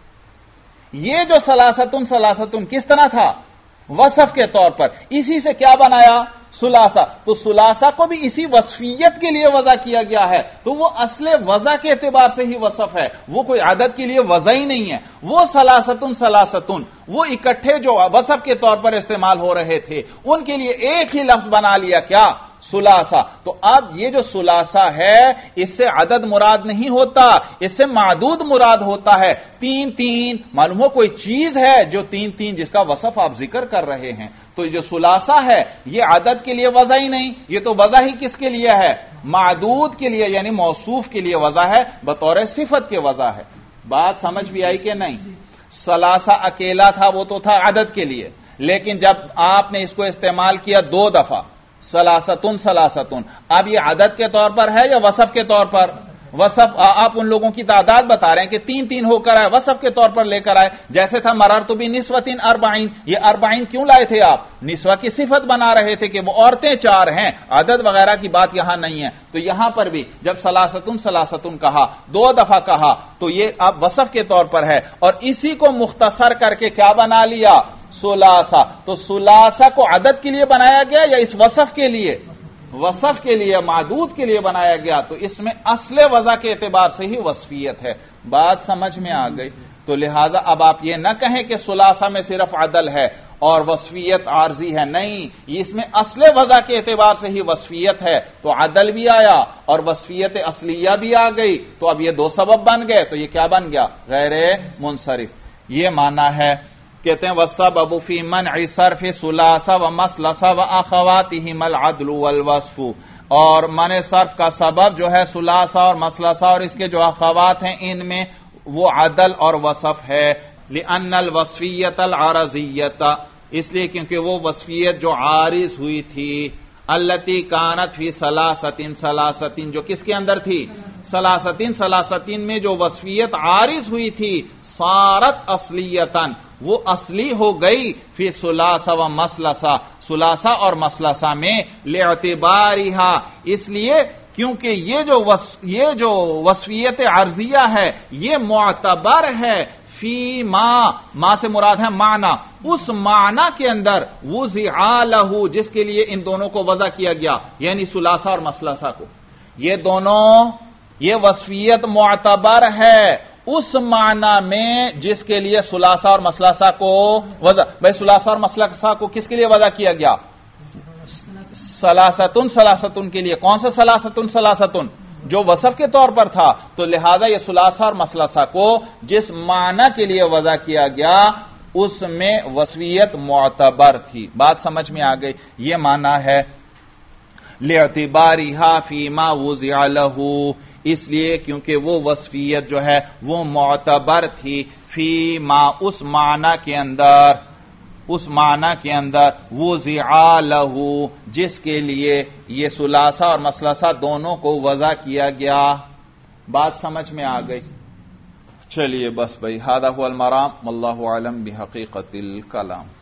یہ جو ثلاثتن ثلاثتن کس طرح تھا؟ وصف کے طور پر، اسی سے کیا بنایا؟ ثلاثہ۔ تو ثلاثہ کو بھی اسی وصفیت کے لیے وضع کیا گیا ہے، تو وہ اصل وضع کے اعتبار سے ہی وصف ہے، وہ کوئی عدد کے لیے وضع ہی نہیں ہے۔ وہ ثلاثتن ثلاثتن وہ اکٹھے جو وصف کے طور پر استعمال ہو رہے تھے ان کے لیے ایک ہی لفظ بنا لیا، کیا؟ ثلاثہ۔ تو اب یہ جو ثلاثہ ہے اس سے عدد مراد نہیں ہوتا، اس سے معدود مراد ہوتا ہے۔ 3 معلوم ہو کوئی چیز ہے جو 3 جس کا وصف آپ ذکر کر رہے ہیں، تو جو ثلاثہ ہے یہ عدد کے لیے وضع ہی نہیں، یہ تو وضع ہی کس کے لیے ہے؟ معدود کے لیے، یعنی موصوف کے لیے وضع ہے، بطور صفت کے وضع ہے۔ بات سمجھ بھی آئی کہ نہیں؟ ثلاثہ اکیلا تھا وہ تو تھا عدد کے لیے، لیکن جب آپ نے اس کو استعمال کیا 2 دفعہ، ثلاثتن ثلاثتن، اب یہ عدد کے طور پر ہے یا وصف کے طور پر؟ وصف۔ آپ ان لوگوں کی تعداد بتا رہے ہیں کہ 3 ہو کر آئے، وصف کے طور پر لے کر آئے۔ جیسے تھا مررت بنسوۃ اربعین، یہ 40 کیوں لائے تھے آپ؟ نسوہ کی صفت بنا رہے تھے کہ وہ عورتیں 4 ہیں، عدد وغیرہ کی بات یہاں نہیں ہے۔ تو یہاں پر بھی جب ثلاثتن ثلاثتن کہا، 2 دفعہ کہا، تو یہ اب وصف کے طور پر ہے، اور اسی کو مختصر کر کے کیا بنا لیا؟ ثلاثہ۔ تو ثلاثہ کو عدد کے لیے بنایا گیا یا اس وصف کے لیے؟ وصف کے لیے، معدود کے لیے بنایا گیا، تو اس میں اصل وضع کے اعتبار سے ہی وصفیت ہے۔ بات سمجھ میں آ گئی؟ تو لہذا اب آپ یہ نہ کہیں کہ ثلاثہ میں صرف عدل ہے اور وصفیت عارضی ہے، نہیں، اس میں اصل وضع کے اعتبار سے ہی وصفیت ہے، تو عدل بھی آیا اور وصفیت اصلیہ بھی آ گئی، تو اب یہ 2 سبب بن گئے، تو یہ کیا بن گیا؟ غیر منصرف۔ یہ معنی ہے۔ کہتے ہیں وَالسَّبَبُ فِي مَنْعِ صَرْفِ ثُلَاثَ وَمَثْلَثَ وَأَخَوَاتِهِمَا الْعَدْلُ وَالْوَصْفُ، اور منع صرف کا سبب جو ہے ثلاثہ اور مثلثہ اور اس کے جو اخوات ہیں ان میں وہ عدل اور وصف ہے۔ لِأَنَّ الْوَصْفِيَّةَ الْعَرَضِيَّةَ، اس لیے کیونکہ وہ وصفیت جو عارض ہوئی تھی، الَّتِي كَانَتْ فِي ثَلَاثَةٍ ثَلَاثَةٍ، جو کس کے اندر تھی؟ ثلاثتین میں جو وصفیت عارض ہوئی تھی، صارت اصلیتاً، وہ اصلی ہو گئی فی ثلاثہ و مسلسہ، ثلاثہ اور مسلسہ میں، لاعتبارہا، اس لیے کیونکہ یہ جو وصفیت عرضیہ ہے یہ معتبر ہے فی ما سے مراد ہے معنی، اس معنی کے اندر وضع لہ، جس کے لیے ان دونوں کو وضع کیا گیا، یعنی ثلاثہ اور مسلسہ کو، یہ دونوں، یہ وصفیت معتبر ہے اس معنی میں جس کے لیے ثلاثہ اور مسلسہ کو وضع، بھائی ثلاثہ اور مسلسہ کو کس کے لیے وضع کیا گیا؟ ثلاثتن کے لیے. کون سا ثلاثتن؟ جو وصف کے طور پر تھا، تو لہذا یہ ثلاثہ اور مسلسہ کو جس معنی کے لیے وضع کیا گیا اس میں وصفیت معتبر تھی. بات سمجھ میں آ گئی؟ یہ معنی ہے لاعتبارہا فیما وضع لہ، اس لیے کیونکہ وہ وصفیت جو ہے وہ معتبر تھی فیما، اس معنی کے اندر وضع لہ، جس کے لیے یہ ثلاثہ اور مسلسہ دونوں کو وضع کیا گیا. بات سمجھ میں آ گئی؟ چلیے بس بھائی، ھذا ھو المرام، واللہ اعلم بحقیقت الکلام.